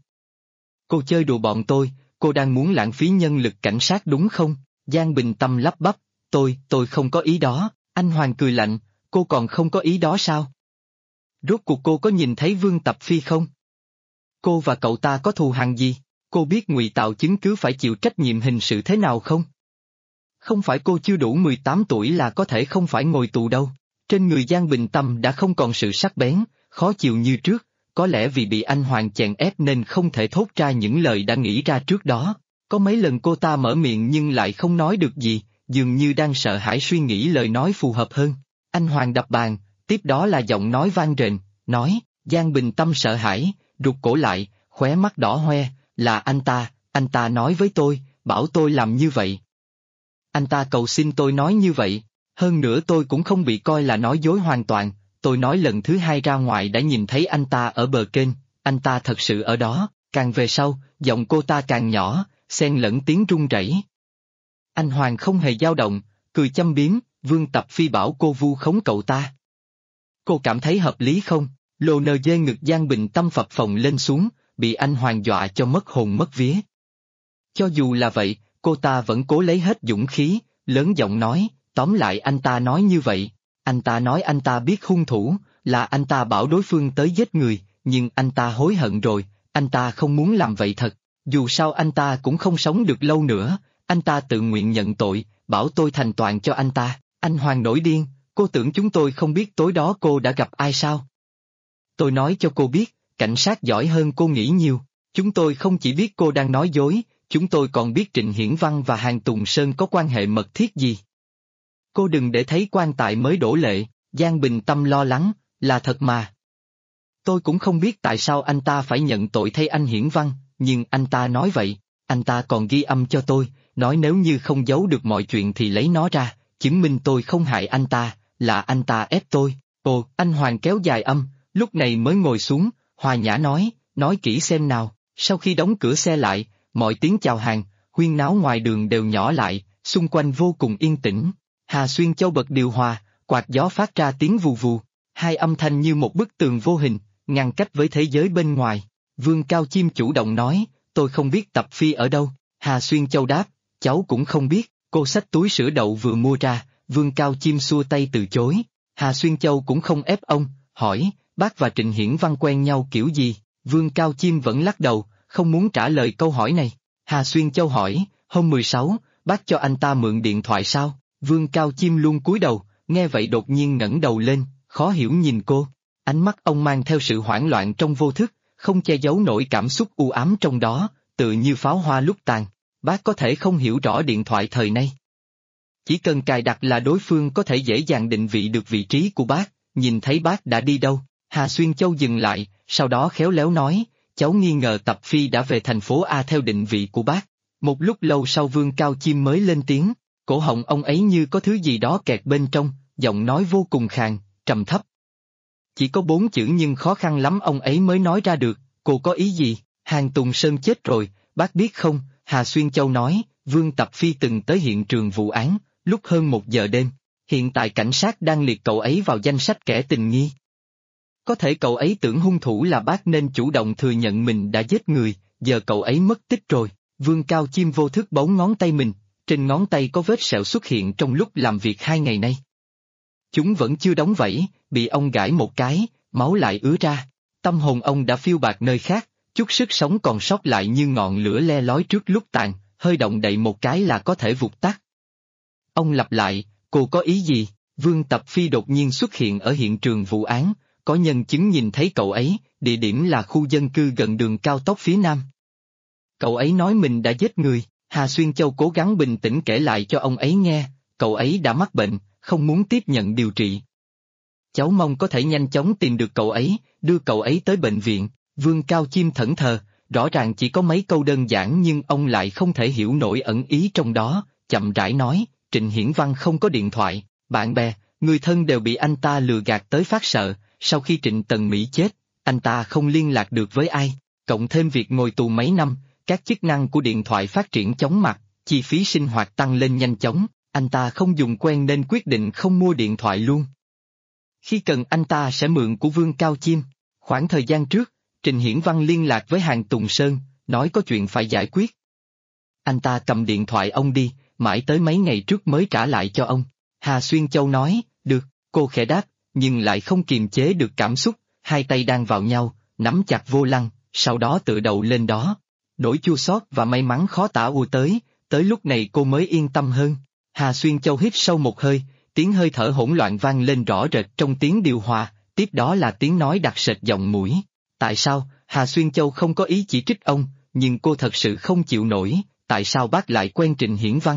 Cô chơi đùa bọn tôi, cô đang muốn lãng phí nhân lực cảnh sát đúng không? Giang Bình Tâm lắp bắp, tôi không có ý đó. Anh Hoàng cười lạnh, cô còn không có ý đó sao? Rốt cuộc cô có nhìn thấy Vương Tập Phi không? Cô và cậu ta có thù hằn gì? Cô biết ngụy tạo chứng cứ phải chịu trách nhiệm hình sự thế nào không? Không phải cô chưa đủ 18 tuổi là có thể không phải ngồi tù đâu. Trên người Giang Bình Tâm đã không còn sự sắc bén, khó chịu như trước, có lẽ vì bị anh Hoàng chèn ép nên không thể thốt ra những lời đã nghĩ ra trước đó. Có mấy lần cô ta mở miệng nhưng lại không nói được gì, dường như đang sợ hãi suy nghĩ lời nói phù hợp hơn. Anh Hoàng đập bàn, tiếp đó là giọng nói vang rền, nói, Giang Bình Tâm sợ hãi, rụt cổ lại, khóe mắt đỏ hoe, là anh ta nói với tôi, bảo tôi làm như vậy. Anh ta cầu xin tôi nói như vậy, hơn nữa tôi cũng không bị coi là nói dối hoàn toàn, tôi nói lần thứ 2 ra ngoài đã nhìn thấy anh ta ở bờ kênh, anh ta thật sự ở đó, càng về sau, giọng cô ta càng nhỏ, xen lẫn tiếng run rẩy. Anh Hoàng không hề dao động, cười châm biếm, Vương Tập Phi bảo cô vu khống cậu ta. Cô cảm thấy hợp lý không? Lồ nờ dê ngực Giang Bình Tâm phập phồng lên xuống, bị anh Hoàng dọa cho mất hồn mất vía. Cho dù là vậy, cô ta vẫn cố lấy hết dũng khí, lớn giọng nói, tóm lại anh ta nói như vậy. Anh ta nói anh ta biết hung thủ, là anh ta bảo đối phương tới giết người, nhưng anh ta hối hận rồi, anh ta không muốn làm vậy thật. Dù sao anh ta cũng không sống được lâu nữa, anh ta tự nguyện nhận tội, bảo tôi thành toàn cho anh ta. Anh Hoàng nổi điên, cô tưởng chúng tôi không biết tối đó cô đã gặp ai sao? Tôi nói cho cô biết, cảnh sát giỏi hơn cô nghĩ nhiều, chúng tôi không chỉ biết cô đang nói dối, chúng tôi còn biết Trịnh Hiển Văn và Hàn Tùng Sơn có quan hệ mật thiết gì. Cô đừng để thấy quan tài mới đổ lệ, Giang Bình Tâm lo lắng, là thật mà. Tôi cũng không biết tại sao anh ta phải nhận tội thay anh Hiển Văn, nhưng anh ta nói vậy, anh ta còn ghi âm cho tôi, nói nếu như không giấu được mọi chuyện thì lấy nó ra, chứng minh tôi không hại anh ta, là anh ta ép tôi. Ồ, anh Hoàng kéo dài âm, lúc này mới ngồi xuống, hòa nhã nói kỹ xem nào. Sau khi đóng cửa xe lại, mọi tiếng chào hàng, huyên náo ngoài đường đều nhỏ lại, xung quanh vô cùng yên tĩnh. Hà Xuyên Châu bật điều hòa, quạt gió phát ra tiếng vù vù, hai âm thanh như một bức tường vô hình, ngăn cách với thế giới bên ngoài. Vương Cao Chim chủ động nói, tôi không biết Tập Phi ở đâu. Hà Xuyên Châu đáp, cháu cũng không biết. Cô xách túi sữa đậu vừa mua ra, Vương Cao Chim xua tay từ chối. Hà Xuyên Châu cũng không ép ông, hỏi, bác và Trịnh Hiển Văn quen nhau kiểu gì? Vương Cao Chiêm vẫn lắc đầu, không muốn trả lời câu hỏi này. Hà Xuyên Châu hỏi, hôm 16, bác cho anh ta mượn điện thoại sao? Vương Cao Chiêm luôn cúi đầu, nghe vậy đột nhiên ngẩng đầu lên, khó hiểu nhìn cô. Ánh mắt ông mang theo sự hoảng loạn trong vô thức, không che giấu nổi cảm xúc u ám trong đó, tự như pháo hoa lúc tàn. Bác có thể không hiểu rõ điện thoại thời nay. Chỉ cần cài đặt là đối phương có thể dễ dàng định vị được vị trí của bác, nhìn thấy bác đã đi đâu. Hà Xuyên Châu dừng lại, sau đó khéo léo nói, cháu nghi ngờ Tập Phi đã về thành phố A theo định vị của bác. Một lúc lâu sau Vương Cao Chiêm mới lên tiếng, cổ họng ông ấy như có thứ gì đó kẹt bên trong, giọng nói vô cùng khàn, trầm thấp. Chỉ có 4 chữ nhưng khó khăn lắm ông ấy mới nói ra được, cô có ý gì? Hàn Tùng Sơn chết rồi, bác biết không? Hà Xuyên Châu nói, Vương Tập Phi từng tới hiện trường vụ án, lúc hơn 1 giờ đêm. Hiện tại cảnh sát đang liệt cậu ấy vào danh sách kẻ tình nghi. Có thể cậu ấy tưởng hung thủ là bác nên chủ động thừa nhận mình đã giết người, giờ cậu ấy mất tích rồi. Vương Cao Chiêm vô thức bấu ngón tay mình, trên ngón tay có vết sẹo xuất hiện trong lúc làm việc 2 ngày nay. Chúng vẫn chưa đóng vảy, bị ông gãi một cái, máu lại ứa ra. Tâm hồn ông đã phiêu bạt nơi khác, chút sức sống còn sót lại như ngọn lửa le lói trước lúc tàn, hơi động đậy một cái là có thể vụt tắt. Ông lặp lại, cô có ý gì? Vương Tập Phi đột nhiên xuất hiện ở hiện trường vụ án, có nhân chứng nhìn thấy cậu ấy, địa điểm là khu dân cư gần đường cao tốc phía Nam. Cậu ấy nói mình đã giết người, Hà Xuyên Châu cố gắng bình tĩnh kể lại cho ông ấy nghe, cậu ấy đã mắc bệnh, không muốn tiếp nhận điều trị. Cháu mong có thể nhanh chóng tìm được cậu ấy, đưa cậu ấy tới bệnh viện. Vương Cao Chiêm thẫn thờ, rõ ràng chỉ có mấy câu đơn giản nhưng ông lại không thể hiểu nổi ẩn ý trong đó, chậm rãi nói, Trịnh Hiển Văn không có điện thoại, bạn bè, người thân đều bị anh ta lừa gạt tới phát sợ, sau khi Trịnh Tần Mỹ chết, anh ta không liên lạc được với ai, cộng thêm việc ngồi tù mấy năm, các chức năng của điện thoại phát triển chóng mặt, chi phí sinh hoạt tăng lên nhanh chóng, anh ta không dùng quen nên quyết định không mua điện thoại luôn. Khi cần anh ta sẽ mượn của Vương Cao Chiêm. Khoảng thời gian trước, Trịnh Hiển Văn liên lạc với Hàn Tùng Sơn, nói có chuyện phải giải quyết. Anh ta cầm điện thoại ông đi, mãi tới mấy ngày trước mới trả lại cho ông. Hà Xuyên Châu nói, được, cô khẽ đáp, nhưng lại không kiềm chế được cảm xúc, hai tay đang vào nhau, nắm chặt vô lăng, sau đó tựa đầu lên đó. Nỗi chua xót và may mắn khó tả ùa tới lúc này cô mới yên tâm hơn. Hà Xuyên Châu hít sâu một hơi, tiếng hơi thở hỗn loạn vang lên rõ rệt trong tiếng điều hòa, tiếp đó là tiếng nói đặc sệt giọng mũi. Tại sao? Hà Xuyên Châu không có ý chỉ trích ông, nhưng cô thật sự không chịu nổi, tại sao bác lại quen Trịnh Hiển Văn?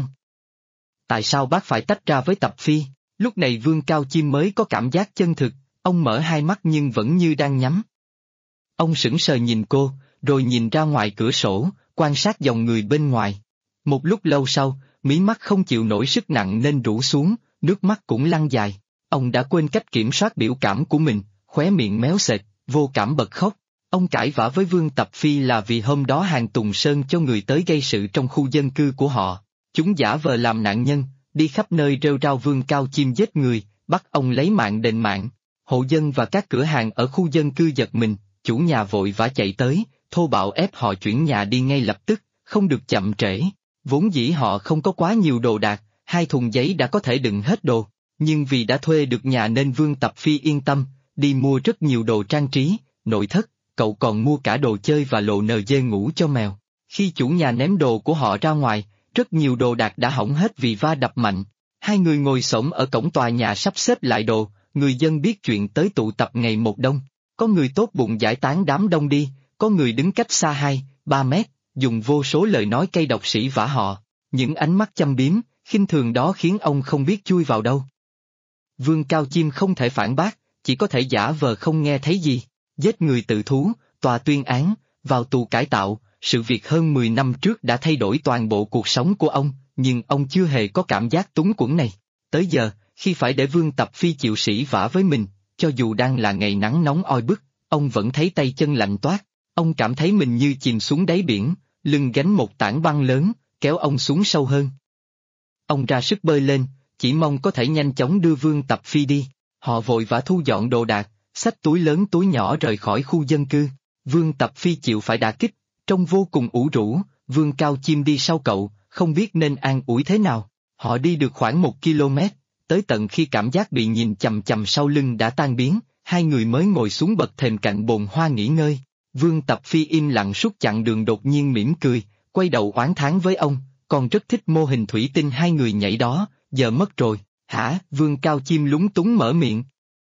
Tại sao bác phải tách ra với Tập Phi? Lúc này Vương Cao Chiêm mới có cảm giác chân thực, ông mở hai mắt nhưng vẫn như đang nhắm. Ông sững sờ nhìn cô, rồi nhìn ra ngoài cửa sổ, quan sát dòng người bên ngoài. Một lúc lâu sau, mí mắt không chịu nổi sức nặng nên rũ xuống, nước mắt cũng lăn dài. Ông đã quên cách kiểm soát biểu cảm của mình, khóe miệng méo sệt, vô cảm bật khóc. Ông cãi vã với Vương Tập Phi là vì hôm đó Hàn Tùng Sơn cho người tới gây sự trong khu dân cư của họ. Chúng giả vờ làm nạn nhân, đi khắp nơi rêu rao Vương Cao Chiêm giết người, bắt ông lấy mạng đền mạng. Hộ dân và các cửa hàng ở khu dân cư giật mình, chủ nhà vội vã chạy tới, thô bạo ép họ chuyển nhà đi ngay lập tức, không được chậm trễ. Vốn dĩ họ không có quá nhiều đồ đạc, 2 thùng giấy đã có thể đựng hết đồ, nhưng vì đã thuê được nhà nên Vương Tập Phi yên tâm, đi mua rất nhiều đồ trang trí, nội thất, cậu còn mua cả đồ chơi và lồ nờ dê ngủ cho mèo. Khi chủ nhà ném đồ của họ ra ngoài, rất nhiều đồ đạc đã hỏng hết vì va đập mạnh. 2 người ngồi xổm ở cổng tòa nhà sắp xếp lại đồ, người dân biết chuyện tới tụ tập ngày một đông. Có người tốt bụng giải tán đám đông đi, có người đứng cách xa 2-3 mét, dùng vô số lời nói cay độc sỉ vả họ. Những ánh mắt châm biếm, khinh thường đó khiến ông không biết chui vào đâu. Vương Cao Chiêm không thể phản bác, chỉ có thể giả vờ không nghe thấy gì. Giết người tự thú, tòa tuyên án, vào tù cải tạo, sự việc hơn 10 năm trước đã thay đổi toàn bộ cuộc sống của ông, nhưng ông chưa hề có cảm giác túng quẫn này. Tới giờ, khi phải để Vương Tập Phi chịu sỉ vả với mình, cho dù đang là ngày nắng nóng oi bức, ông vẫn thấy tay chân lạnh toát. Ông cảm thấy mình như chìm xuống đáy biển, lưng gánh một tảng băng lớn, kéo ông xuống sâu hơn. Ông ra sức bơi lên, chỉ mong có thể nhanh chóng đưa Vương Tập Phi đi. Họ vội vã thu dọn đồ đạc, xách túi lớn túi nhỏ rời khỏi khu dân cư. Vương Tập Phi chịu phải đả kích, trông vô cùng ủ rũ. Vương Cao Chiêm đi sau cậu, không biết nên an ủi thế nào. Họ đi được khoảng 1 km, tới tận khi cảm giác bị nhìn chằm chằm sau lưng đã tan biến, hai người mới ngồi xuống bậc thềm cạnh bồn hoa nghỉ ngơi. Vương Tập Phi im lặng suốt chặng đường đột nhiên mỉm cười, quay đầu oán thán với ông, con rất thích mô hình thủy tinh hai người nhảy đó, giờ mất rồi, hả? Vương Cao Chim lúng túng mở miệng.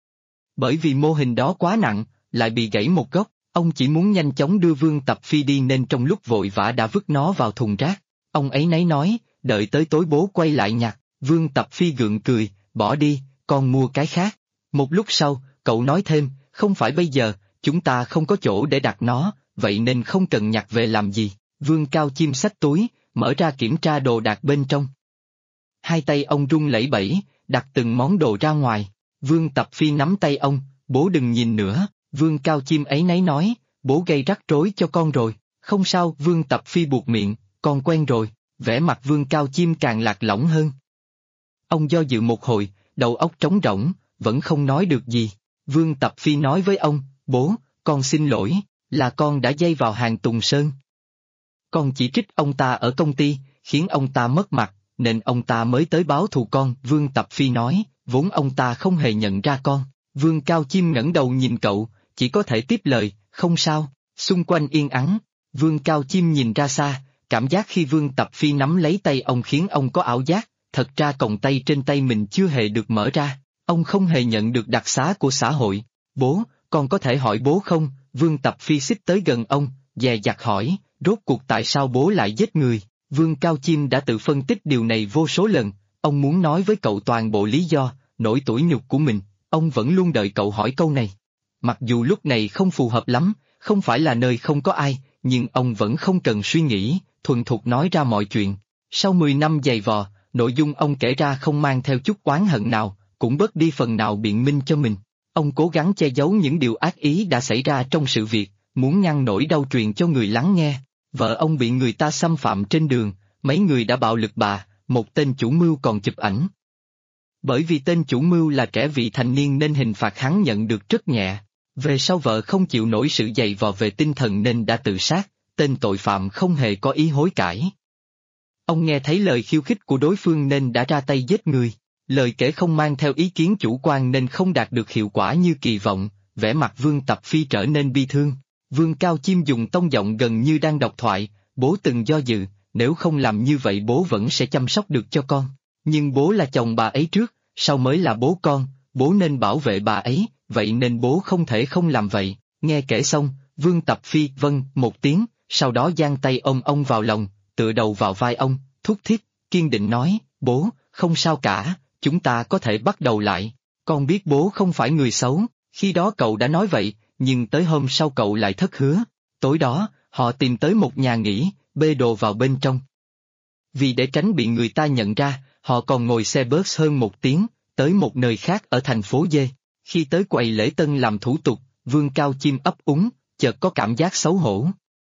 Bởi vì mô hình đó quá nặng, lại bị gãy một góc, ông chỉ muốn nhanh chóng đưa Vương Tập Phi đi nên trong lúc vội vã đã vứt nó vào thùng rác. Ông ấy nấy nói, đợi tới tối bố quay lại nhặt. Vương Tập Phi gượng cười, bỏ đi, con mua cái khác. Một lúc sau, cậu nói thêm, không phải bây giờ, chúng ta không có chỗ để đặt nó, vậy nên không cần nhặt về làm gì. Vương Cao Chim xách túi, mở ra kiểm tra đồ đạc bên trong. Hai tay ông run lẩy bẩy, đặt từng món đồ ra ngoài. Vương Tập Phi nắm tay ông, bố đừng nhìn nữa. Vương Cao Chim ấy nấy nói, bố gây rắc rối cho con rồi. Không sao, Vương Tập Phi buột miệng, con quen rồi. Vẻ mặt Vương Cao Chim càng lạc lõng hơn. Ông do dự một hồi, đầu óc trống rỗng, vẫn không nói được gì. Vương Tập Phi nói với ông, bố, con xin lỗi, là con đã dây vào hàng Tùng Sơn. Con chỉ trích ông ta ở công ty, khiến ông ta mất mặt, nên ông ta mới tới báo thù con. Vương Tập Phi nói, vốn ông ta không hề nhận ra con. Vương Cao Chim ngẩng đầu nhìn cậu, chỉ có thể tiếp lời, không sao. Xung quanh yên ắng, Vương Cao Chim nhìn ra xa, cảm giác khi Vương Tập Phi nắm lấy tay ông khiến ông có ảo giác, thật ra còng tay trên tay mình chưa hề được mở ra, ông không hề nhận được đặc xá của xã hội. Bố, con có thể hỏi bố không? Vương Tập Phi xích tới gần ông, dè dặt hỏi, rốt cuộc tại sao bố lại giết người? Vương Cao Chim đã tự phân tích điều này vô số lần, ông muốn nói với cậu toàn bộ lý do, nỗi tủi nhục của mình, ông vẫn luôn đợi cậu hỏi câu này. Mặc dù lúc này không phù hợp lắm, không phải là nơi không có ai, nhưng ông vẫn không cần suy nghĩ, thuần thục nói ra mọi chuyện. Sau 10 năm giày vò, nội dung ông kể ra không mang theo chút oán hận nào, cũng bớt đi phần nào biện minh cho mình. Ông cố gắng che giấu những điều ác ý đã xảy ra trong sự việc, muốn ngăn nỗi đau truyền cho người lắng nghe. Vợ ông bị người ta xâm phạm trên đường, mấy người đã bạo lực bà, một tên chủ mưu còn chụp ảnh. Bởi vì tên chủ mưu là trẻ vị thành niên nên hình phạt hắn nhận được rất nhẹ. Về sau vợ không chịu nổi sự dày vò về tinh thần nên đã tự sát, tên tội phạm không hề có ý hối cải. Ông nghe thấy lời khiêu khích của đối phương nên đã ra tay giết người. Lời kể không mang theo ý kiến chủ quan nên không đạt được hiệu quả như kỳ vọng, vẻ mặt Vương Tập Phi trở nên bi thương. Vương Cao Chim dùng tông giọng gần như đang đọc thoại, bố từng do dự, nếu không làm như vậy bố vẫn sẽ chăm sóc được cho con. Nhưng bố là chồng bà ấy trước, sau mới là bố con, bố nên bảo vệ bà ấy, vậy nên bố không thể không làm vậy. Nghe kể xong, Vương Tập Phi vâng một tiếng, sau đó giang tay ôm ông vào lòng, tựa đầu vào vai ông, thúc thiết, kiên định nói, bố, không sao cả, chúng ta có thể bắt đầu lại. Con biết bố không phải người xấu, khi đó cậu đã nói vậy, nhưng tới hôm sau cậu lại thất hứa. Tối đó, họ tìm tới một nhà nghỉ, bê đồ vào bên trong. Vì để tránh bị người ta nhận ra, họ còn ngồi xe bus hơn 1 tiếng, tới một nơi khác ở thành phố D. Khi tới quầy lễ tân làm thủ tục, Vương Cao Chim ấp úng, chợt có cảm giác xấu hổ.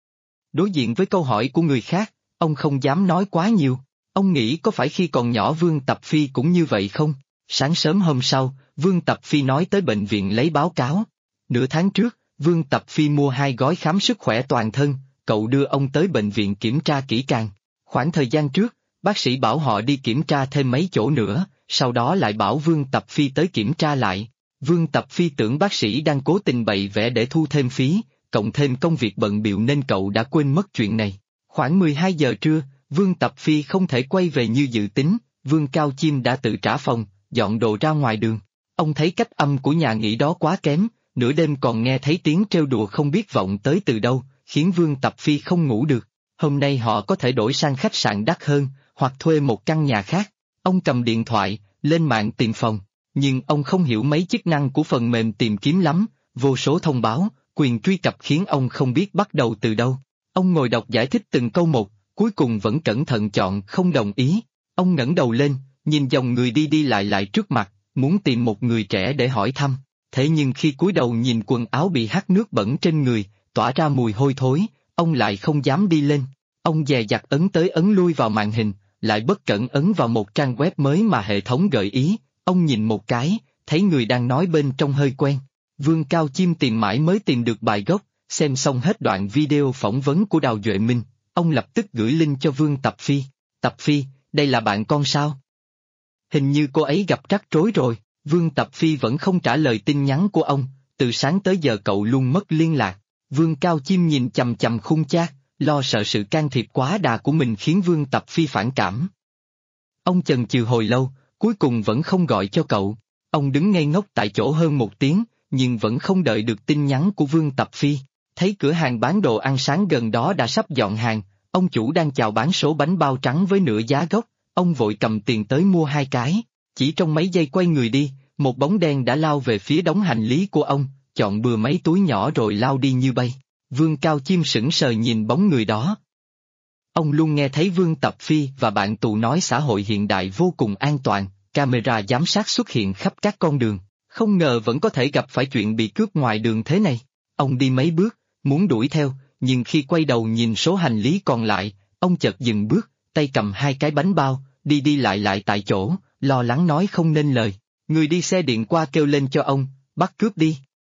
Đối diện với câu hỏi của người khác, ông không dám nói quá nhiều. Ông nghĩ có phải khi còn nhỏ Vương Tập Phi cũng như vậy không? Sáng sớm hôm sau, Vương Tập Phi nói tới bệnh viện lấy báo cáo. Nửa tháng trước, Vương Tập Phi mua 2 gói khám sức khỏe toàn thân, cậu đưa ông tới bệnh viện kiểm tra kỹ càng. Khoảng thời gian trước, bác sĩ bảo họ đi kiểm tra thêm mấy chỗ nữa, sau đó lại bảo Vương Tập Phi tới kiểm tra lại. Vương Tập Phi tưởng bác sĩ đang cố tình bày vẽ để thu thêm phí, cộng thêm công việc bận bịu nên cậu đã quên mất chuyện này. Khoảng 12 giờ trưa, Vương Tập Phi không thể quay về như dự tính, Vương Cao Chim đã tự trả phòng, dọn đồ ra ngoài đường. Ông thấy cách âm của nhà nghỉ đó quá kém, nửa đêm còn nghe thấy tiếng trêu đùa không biết vọng tới từ đâu, khiến Vương Tập Phi không ngủ được. Hôm nay họ có thể đổi sang khách sạn đắt hơn, hoặc thuê một căn nhà khác. Ông cầm điện thoại, lên mạng tìm phòng, nhưng ông không hiểu mấy chức năng của phần mềm tìm kiếm lắm, vô số thông báo, quyền truy cập khiến ông không biết bắt đầu từ đâu. Ông ngồi đọc giải thích từng câu một, cuối cùng vẫn cẩn thận chọn không đồng ý. Ông ngẩng đầu lên, nhìn dòng người đi đi lại trước mặt, muốn tìm một người trẻ để hỏi thăm. Thế nhưng khi cúi đầu nhìn quần áo bị hắt nước bẩn trên người, tỏa ra mùi hôi thối, ông lại không dám đi lên. Ông dè dặt ấn tới ấn lui vào màn hình, lại bất cẩn ấn vào một trang web mới mà hệ thống gợi ý. Ông nhìn một cái, thấy người đang nói bên trong hơi quen. Vương Cao Chim tìm mãi mới tìm được bài gốc, xem xong hết đoạn video phỏng vấn của Đào Duệ Minh, ông lập tức gửi link cho Vương Tập Phi. Tập Phi, đây là bạn con sao? Hình như cô ấy gặp rắc rối rồi. Vương Tập Phi vẫn không trả lời tin nhắn của ông, từ sáng tới giờ cậu luôn mất liên lạc. Vương Cao Chim nhìn chằm chằm khung chat, lo sợ sự can thiệp quá đà của mình khiến Vương Tập Phi phản cảm. Ông chần chừ hồi lâu, cuối cùng vẫn không gọi cho cậu. Ông đứng ngây ngốc tại chỗ hơn 1 tiếng, nhưng vẫn không đợi được tin nhắn của Vương Tập Phi. Thấy cửa hàng bán đồ ăn sáng gần đó đã sắp dọn hàng, ông chủ đang chào bán số bánh bao trắng với nửa giá gốc, ông vội cầm tiền tới mua 2 cái. Chỉ trong mấy giây quay người đi, một bóng đen đã lao về phía đống hành lý của ông, chọn bừa mấy túi nhỏ rồi lao đi như bay. Vương Cao Chim sững sờ nhìn bóng người đó. Ông luôn nghe thấy Vương Tập Phi và bạn tù nói xã hội hiện đại vô cùng an toàn, camera giám sát xuất hiện khắp các con đường, không ngờ vẫn có thể gặp phải chuyện bị cướp ngoài đường thế này. Ông đi mấy bước, muốn đuổi theo, nhưng khi quay đầu nhìn số hành lý còn lại, ông chợt dừng bước, tay cầm 2 cái bánh bao, đi đi lại tại chỗ, lo lắng nói không nên lời. Người đi xe điện qua kêu lên cho ông, bắt cướp đi.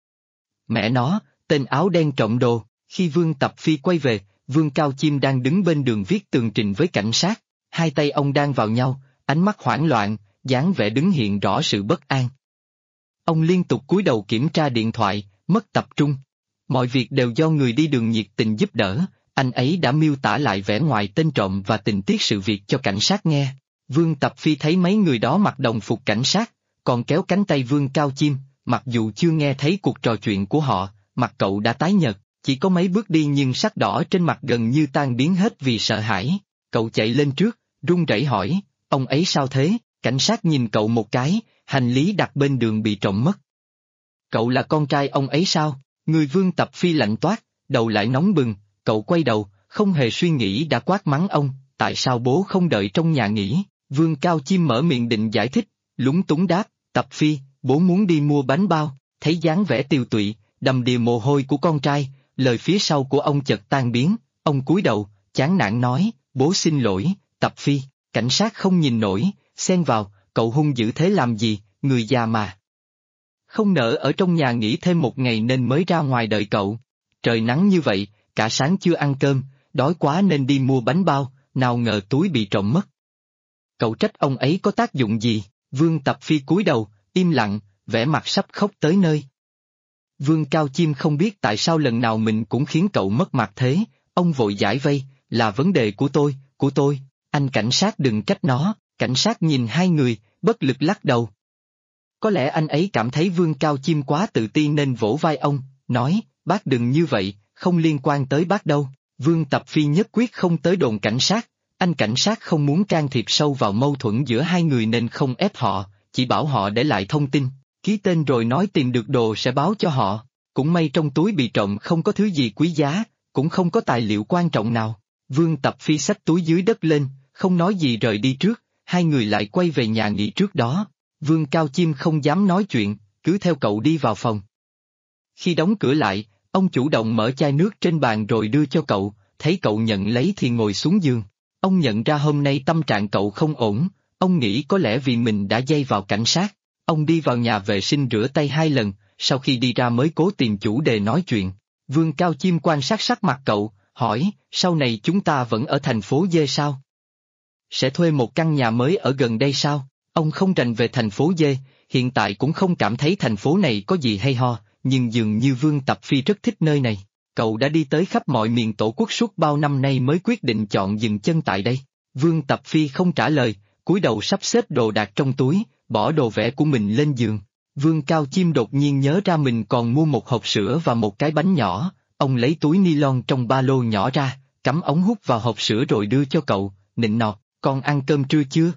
Mẹ nó, tên áo đen trộm đồ. Khi Vương Tập Phi quay về, Vương Cao Chim đang đứng bên đường viết tường trình với cảnh sát, 2 tay ông đang vào nhau, ánh mắt hoảng loạn, dáng vẻ đứng hiện rõ sự bất an. Ông liên tục cúi đầu kiểm tra điện thoại, mất tập trung. Mọi việc đều do người đi đường nhiệt tình giúp đỡ, anh ấy đã miêu tả lại vẻ ngoài tên trộm và tình tiết sự việc cho cảnh sát nghe. Vương Tập Phi thấy mấy người đó mặc đồng phục cảnh sát, còn kéo cánh tay Vương Cao Chim, mặc dù chưa nghe thấy cuộc trò chuyện của họ, mặt cậu đã tái nhợt, chỉ có mấy bước đi nhưng sắc đỏ trên mặt gần như tan biến hết vì sợ hãi. Cậu chạy lên trước, run rẩy hỏi, ông ấy sao thế? Cảnh sát nhìn cậu một cái, hành lý đặt bên đường bị trộm mất. Cậu là con trai ông ấy sao? Người Vương Tập Phi lạnh toát, đầu lại nóng bừng, cậu quay đầu, không hề suy nghĩ đã quát mắng ông, tại sao bố không đợi trong nhà nghỉ? Vương Cao Chim mở miệng định giải thích, lúng túng đáp, Tập Phi, bố muốn đi mua bánh bao. Thấy dáng vẻ tiều tụy, đầm đìa mồ hôi của con trai, lời phía sau của ông chợt tan biến, ông cúi đầu, chán nản nói, bố xin lỗi, Tập Phi. Cảnh sát không nhìn nổi, xen vào, cậu hung dữ thế làm gì, người già mà. Không nỡ ở trong nhà nghỉ thêm 1 ngày nên mới ra ngoài đợi cậu. Trời nắng như vậy, cả sáng chưa ăn cơm, đói quá nên đi mua bánh bao, nào ngờ túi bị trộm mất. Cậu trách ông ấy có tác dụng gì? Vương Tập Phi cúi đầu, im lặng, vẻ mặt sắp khóc tới nơi. Vương Cao Chim không biết tại sao lần nào mình cũng khiến cậu mất mặt thế, ông vội giải vây, là vấn đề của tôi, anh cảnh sát đừng trách nó. Cảnh sát nhìn 2 người, bất lực lắc đầu. Có lẽ anh ấy cảm thấy Vương Cao Chim quá tự ti nên vỗ vai ông, nói, bác đừng như vậy, không liên quan tới bác đâu. Vương Tập Phi nhất quyết không tới đồn cảnh sát, anh cảnh sát không muốn can thiệp sâu vào mâu thuẫn giữa 2 người nên không ép họ, chỉ bảo họ để lại thông tin, ký tên rồi nói tìm được đồ sẽ báo cho họ. Cũng may trong túi bị trộm không có thứ gì quý giá, cũng không có tài liệu quan trọng nào. Vương Tập Phi xách túi dưới đất lên, không nói gì rời đi trước, 2 người lại quay về nhà nghỉ trước đó. Vương Cao Chim không dám nói chuyện, cứ theo cậu đi vào phòng. Khi đóng cửa lại, ông chủ động mở chai nước trên bàn rồi đưa cho cậu, thấy cậu nhận lấy thì ngồi xuống giường. Ông nhận ra hôm nay tâm trạng cậu không ổn, ông nghĩ có lẽ vì mình đã dây vào cảnh sát. Ông đi vào nhà vệ sinh rửa tay 2 lần, sau khi đi ra mới cố tìm chủ đề nói chuyện. Vương Cao Chim quan sát sắc mặt cậu, hỏi, sau này chúng ta vẫn ở thành phố D sao? Sẽ thuê một căn nhà mới ở gần đây sao? Ông không rành về thành phố D, hiện tại cũng không cảm thấy thành phố này có gì hay ho, nhưng dường như Vương Tập Phi rất thích nơi này. Cậu đã đi tới khắp mọi miền Tổ quốc suốt bao năm nay mới quyết định chọn dừng chân tại đây. Vương Tập Phi không trả lời, cúi đầu sắp xếp đồ đạc trong túi, bỏ đồ vẽ của mình lên giường. Vương Cao Chim đột nhiên nhớ ra mình còn mua một hộp sữa và một cái bánh nhỏ, ông lấy túi ni lon trong ba lô nhỏ ra, cắm ống hút vào hộp sữa rồi đưa cho cậu, nịnh nọt, con ăn cơm trưa chưa?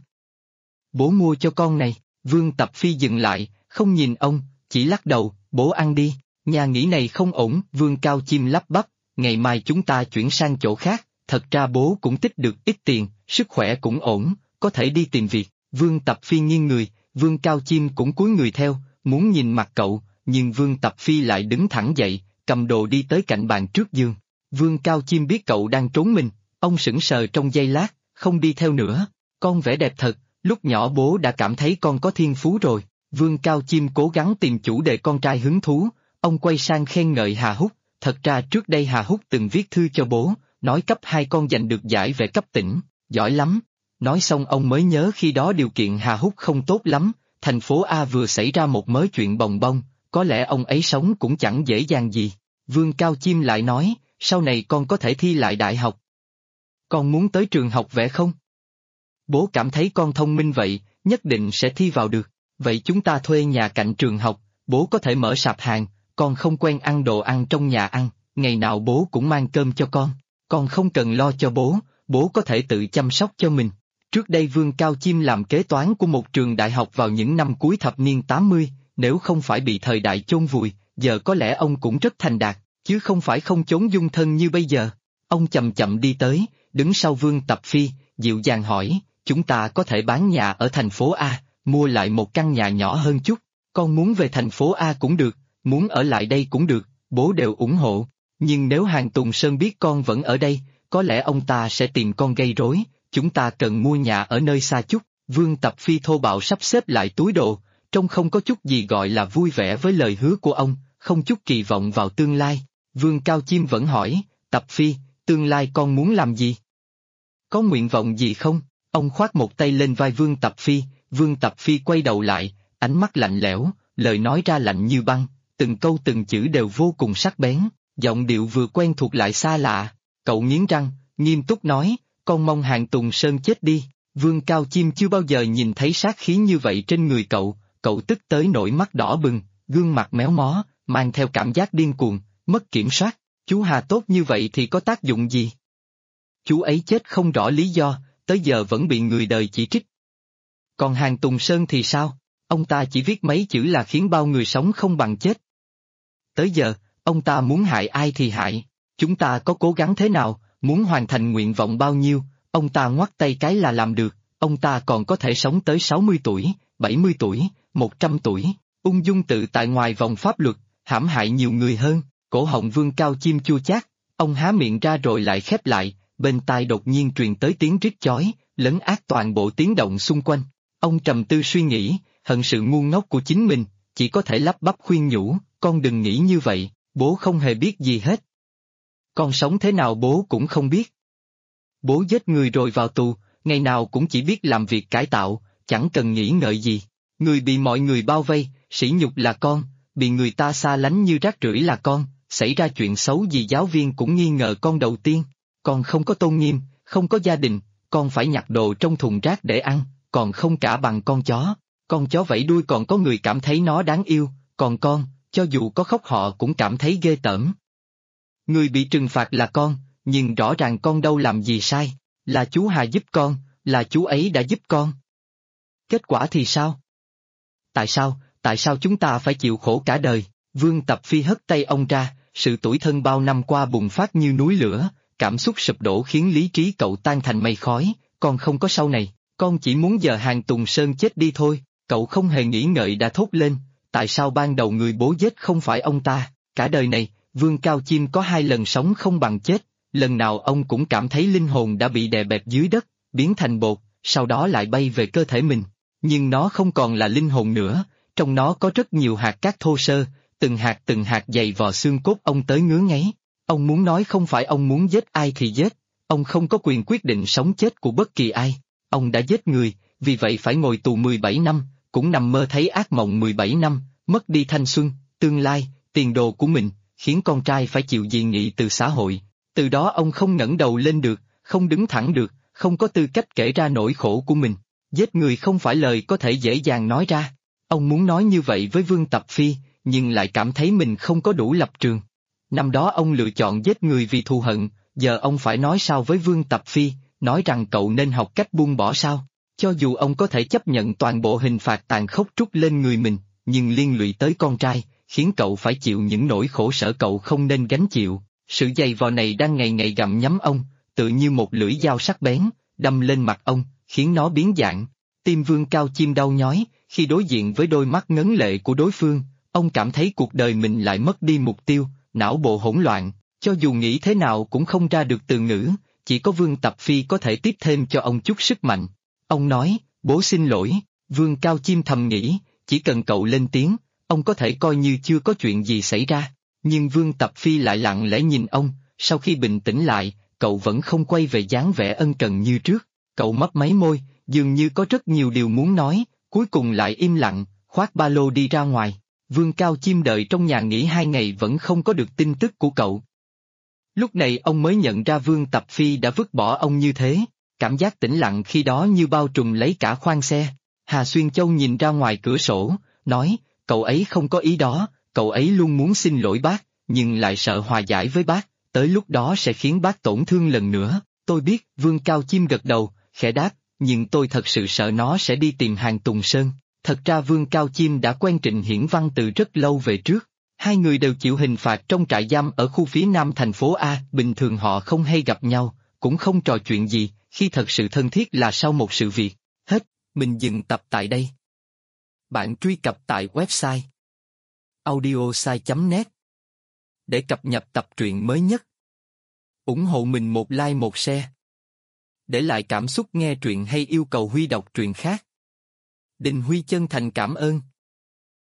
Bố mua cho con này. Vương Tập Phi dừng lại, không nhìn ông, chỉ lắc đầu, bố ăn đi, nhà nghỉ này không ổn. Vương Cao Chim lắp bắp, ngày mai chúng ta chuyển sang chỗ khác, thật ra bố cũng tích được ít tiền, sức khỏe cũng ổn, có thể đi tìm việc. Vương Tập Phi nghiêng người, Vương Cao Chim cũng cúi người theo, muốn nhìn mặt cậu, nhưng Vương Tập Phi lại đứng thẳng dậy, cầm đồ đi tới cạnh bàn trước giường. Vương Cao Chim biết cậu đang trốn mình, ông sững sờ trong giây lát, không đi theo nữa. Con vẽ đẹp thật, lúc nhỏ bố đã cảm thấy con có thiên phú rồi. Vương Cao Chim cố gắng tìm chủ đề con trai hứng thú, ông quay sang khen ngợi Hà Húc, thật ra trước đây Hà Húc từng viết thư cho bố, nói cấp 2 con giành được giải về cấp tỉnh, giỏi lắm. Nói xong ông mới nhớ khi đó điều kiện Hà Húc không tốt lắm, thành phố A vừa xảy ra một mớ chuyện bồng bông, có lẽ ông ấy sống cũng chẳng dễ dàng gì. Vương Cao Chiêm lại nói, sau này con có thể thi lại đại học. Con muốn tới trường học vẽ không? Bố cảm thấy con thông minh vậy, nhất định sẽ thi vào được. Vậy chúng ta thuê nhà cạnh trường học, bố có thể mở sạp hàng, con không quen ăn đồ ăn trong nhà ăn, ngày nào bố cũng mang cơm cho con không cần lo cho bố có thể tự chăm sóc cho mình. Trước đây Vương Cao Chiêm làm kế toán của một trường đại học vào những năm cuối thập niên 80, nếu không phải bị thời đại chôn vùi, giờ có lẽ ông cũng rất thành đạt, chứ không phải không chốn dung thân như bây giờ. Ông chậm chậm đi tới, đứng sau Vương Tập Phi, dịu dàng hỏi, chúng ta có thể bán nhà ở thành phố A, mua lại một căn nhà nhỏ hơn chút, con muốn về thành phố A cũng được, muốn ở lại đây cũng được, bố đều ủng hộ. Nhưng nếu Hàn Tùng Sơn biết con vẫn ở đây, có lẽ ông ta sẽ tìm con gây rối, chúng ta cần mua nhà ở nơi xa chút. Vương Tập Phi thô bạo sắp xếp lại túi đồ, trông không có chút gì gọi là vui vẻ với lời hứa của ông, không chút kỳ vọng vào tương lai. Vương Cao Chiêm vẫn hỏi, Tập Phi, tương lai con muốn làm gì? Có nguyện vọng gì không? Ông khoác một tay lên vai Vương Tập Phi quay đầu lại, ánh mắt lạnh lẽo, lời nói ra lạnh như băng, từng câu từng chữ đều vô cùng sắc bén, giọng điệu vừa quen thuộc lại xa lạ. Cậu nghiến răng, nghiêm túc nói, con mong Hàn Tùng Sơn chết đi. Vương Cao Chiêm chưa bao giờ nhìn thấy sát khí như vậy trên người cậu tức tới nỗi mắt đỏ bừng, gương mặt méo mó, mang theo cảm giác điên cuồng, mất kiểm soát. Chú Hà tốt như vậy thì có tác dụng gì? Chú ấy chết không rõ lý do, tới giờ vẫn bị người đời chỉ trích. Còn Hàn Tùng Sơn thì sao? Ông ta chỉ viết mấy chữ là khiến bao người sống không bằng chết. Tới giờ, ông ta muốn hại ai thì hại, chúng ta có cố gắng thế nào, muốn hoàn thành nguyện vọng bao nhiêu, ông ta ngoắt tay cái là làm được, ông ta còn có thể sống tới 60 tuổi, 70 tuổi, 100 tuổi, ung dung tự tại ngoài vòng pháp luật, hãm hại nhiều người hơn. Cổ họng Vương Cao Chiêm chua chát, ông há miệng ra rồi lại khép lại, bên tai đột nhiên truyền tới tiếng rít chói, lấn át toàn bộ tiếng động xung quanh. Ông trầm tư suy nghĩ, hận sự ngu ngốc của chính mình, chỉ có thể lắp bắp khuyên nhủ, con đừng nghĩ như vậy, bố không hề biết gì hết. Con sống thế nào bố cũng không biết. Bố giết người rồi vào tù, ngày nào cũng chỉ biết làm việc cải tạo, chẳng cần nghĩ ngợi gì. Người bị mọi người bao vây, sỉ nhục là con, bị người ta xa lánh như rác rưởi là con, xảy ra chuyện xấu gì giáo viên cũng nghi ngờ con đầu tiên. Con không có tôn nghiêm, không có gia đình, con phải nhặt đồ trong thùng rác để ăn, còn không cả bằng con chó. Con chó vẫy đuôi còn có người cảm thấy nó đáng yêu, còn con, cho dù có khóc họ cũng cảm thấy ghê tởm. Người bị trừng phạt là con, nhưng rõ ràng con đâu làm gì sai, là chú Hà giúp con, là chú ấy đã giúp con. Kết quả thì sao? Tại sao chúng ta phải chịu khổ cả đời? Vương Tập Phi hất tay ông ra, sự tủi thân bao năm qua bùng phát như núi lửa, cảm xúc sụp đổ khiến lý trí cậu tan thành mây khói, con không có sau này, con chỉ muốn giờ Hàn Tùng Sơn chết đi thôi. Cậu không hề nghĩ ngợi đã thốt lên, tại sao ban đầu người bố giết không phải ông ta? Cả đời này, Vương Cao Chiêm có 2 lần sống không bằng chết, lần nào ông cũng cảm thấy linh hồn đã bị đè bẹp dưới đất, biến thành bột, sau đó lại bay về cơ thể mình. Nhưng nó không còn là linh hồn nữa, trong nó có rất nhiều hạt cát thô sơ, từng hạt dày vò xương cốt ông tới ngứa ngáy. Ông muốn nói không phải ông muốn giết ai thì giết, ông không có quyền quyết định sống chết của bất kỳ ai. Ông đã giết người, vì vậy phải ngồi tù 17 năm, cũng nằm mơ thấy ác mộng 17 năm, mất đi thanh xuân, tương lai, tiền đồ của mình, khiến con trai phải chịu dị nghị từ xã hội. Từ đó ông không ngẩng đầu lên được, không đứng thẳng được, không có tư cách kể ra nỗi khổ của mình. Giết người không phải lời có thể dễ dàng nói ra. Ông muốn nói như vậy với Vương Tập Phi, nhưng lại cảm thấy mình không có đủ lập trường. Năm đó ông lựa chọn giết người vì thù hận, giờ ông phải nói sao với Vương Tập Phi, nói rằng cậu nên học cách buông bỏ sao? Cho dù ông có thể chấp nhận toàn bộ hình phạt tàn khốc trút lên người mình, nhưng liên lụy tới con trai, khiến cậu phải chịu những nỗi khổ sở cậu không nên gánh chịu. Sự dày vò này đang ngày ngày gặm nhấm ông, tự như một lưỡi dao sắc bén, đâm lên mặt ông, khiến nó biến dạng. Tim Vương Cao Chiêm đau nhói, khi đối diện với đôi mắt ngấn lệ của đối phương, ông cảm thấy cuộc đời mình lại mất đi mục tiêu, não bộ hỗn loạn, cho dù nghĩ thế nào cũng không ra được từ ngữ, chỉ có Vương Tập Phi có thể tiếp thêm cho ông chút sức mạnh. Ông nói, bố xin lỗi. Vương Cao Chiêm thầm nghĩ, chỉ cần cậu lên tiếng, ông có thể coi như chưa có chuyện gì xảy ra. Nhưng Vương Tập Phi lại lặng lẽ nhìn ông, sau khi bình tĩnh lại, cậu vẫn không quay về dáng vẻ ân cần như trước. Cậu mấp máy môi, dường như có rất nhiều điều muốn nói, cuối cùng lại im lặng, khoác ba lô đi ra ngoài. Vương Cao Chim đợi trong nhà nghỉ 2 ngày vẫn không có được tin tức của cậu. Lúc này ông mới nhận ra Vương Tập Phi đã vứt bỏ ông như thế, cảm giác tĩnh lặng khi đó như bao trùm lấy cả khoang xe. Hà Xuyên Châu nhìn ra ngoài cửa sổ, nói, cậu ấy không có ý đó, cậu ấy luôn muốn xin lỗi bác, nhưng lại sợ hòa giải với bác, tới lúc đó sẽ khiến bác tổn thương lần nữa. Tôi biết, Vương Cao Chim gật đầu, khẽ đáp, nhưng tôi thật sự sợ nó sẽ đi tìm Hàng Tùng Sơn. Thật ra Vương Cao Chim đã quen Trịnh Hiển Văn từ rất lâu về trước. Hai người đều chịu hình phạt trong trại giam ở khu phía nam thành phố A, bình thường họ không hay gặp nhau, cũng không trò chuyện gì, khi thật sự thân thiết là sau một sự việc. Hết, mình dừng tập tại đây. Bạn truy cập tại website audiosai.net để cập nhật tập truyện mới nhất. Ủng hộ mình một like một share. Để lại cảm xúc nghe truyện hay yêu cầu Huy đọc truyện khác. Đình Huy chân thành cảm ơn.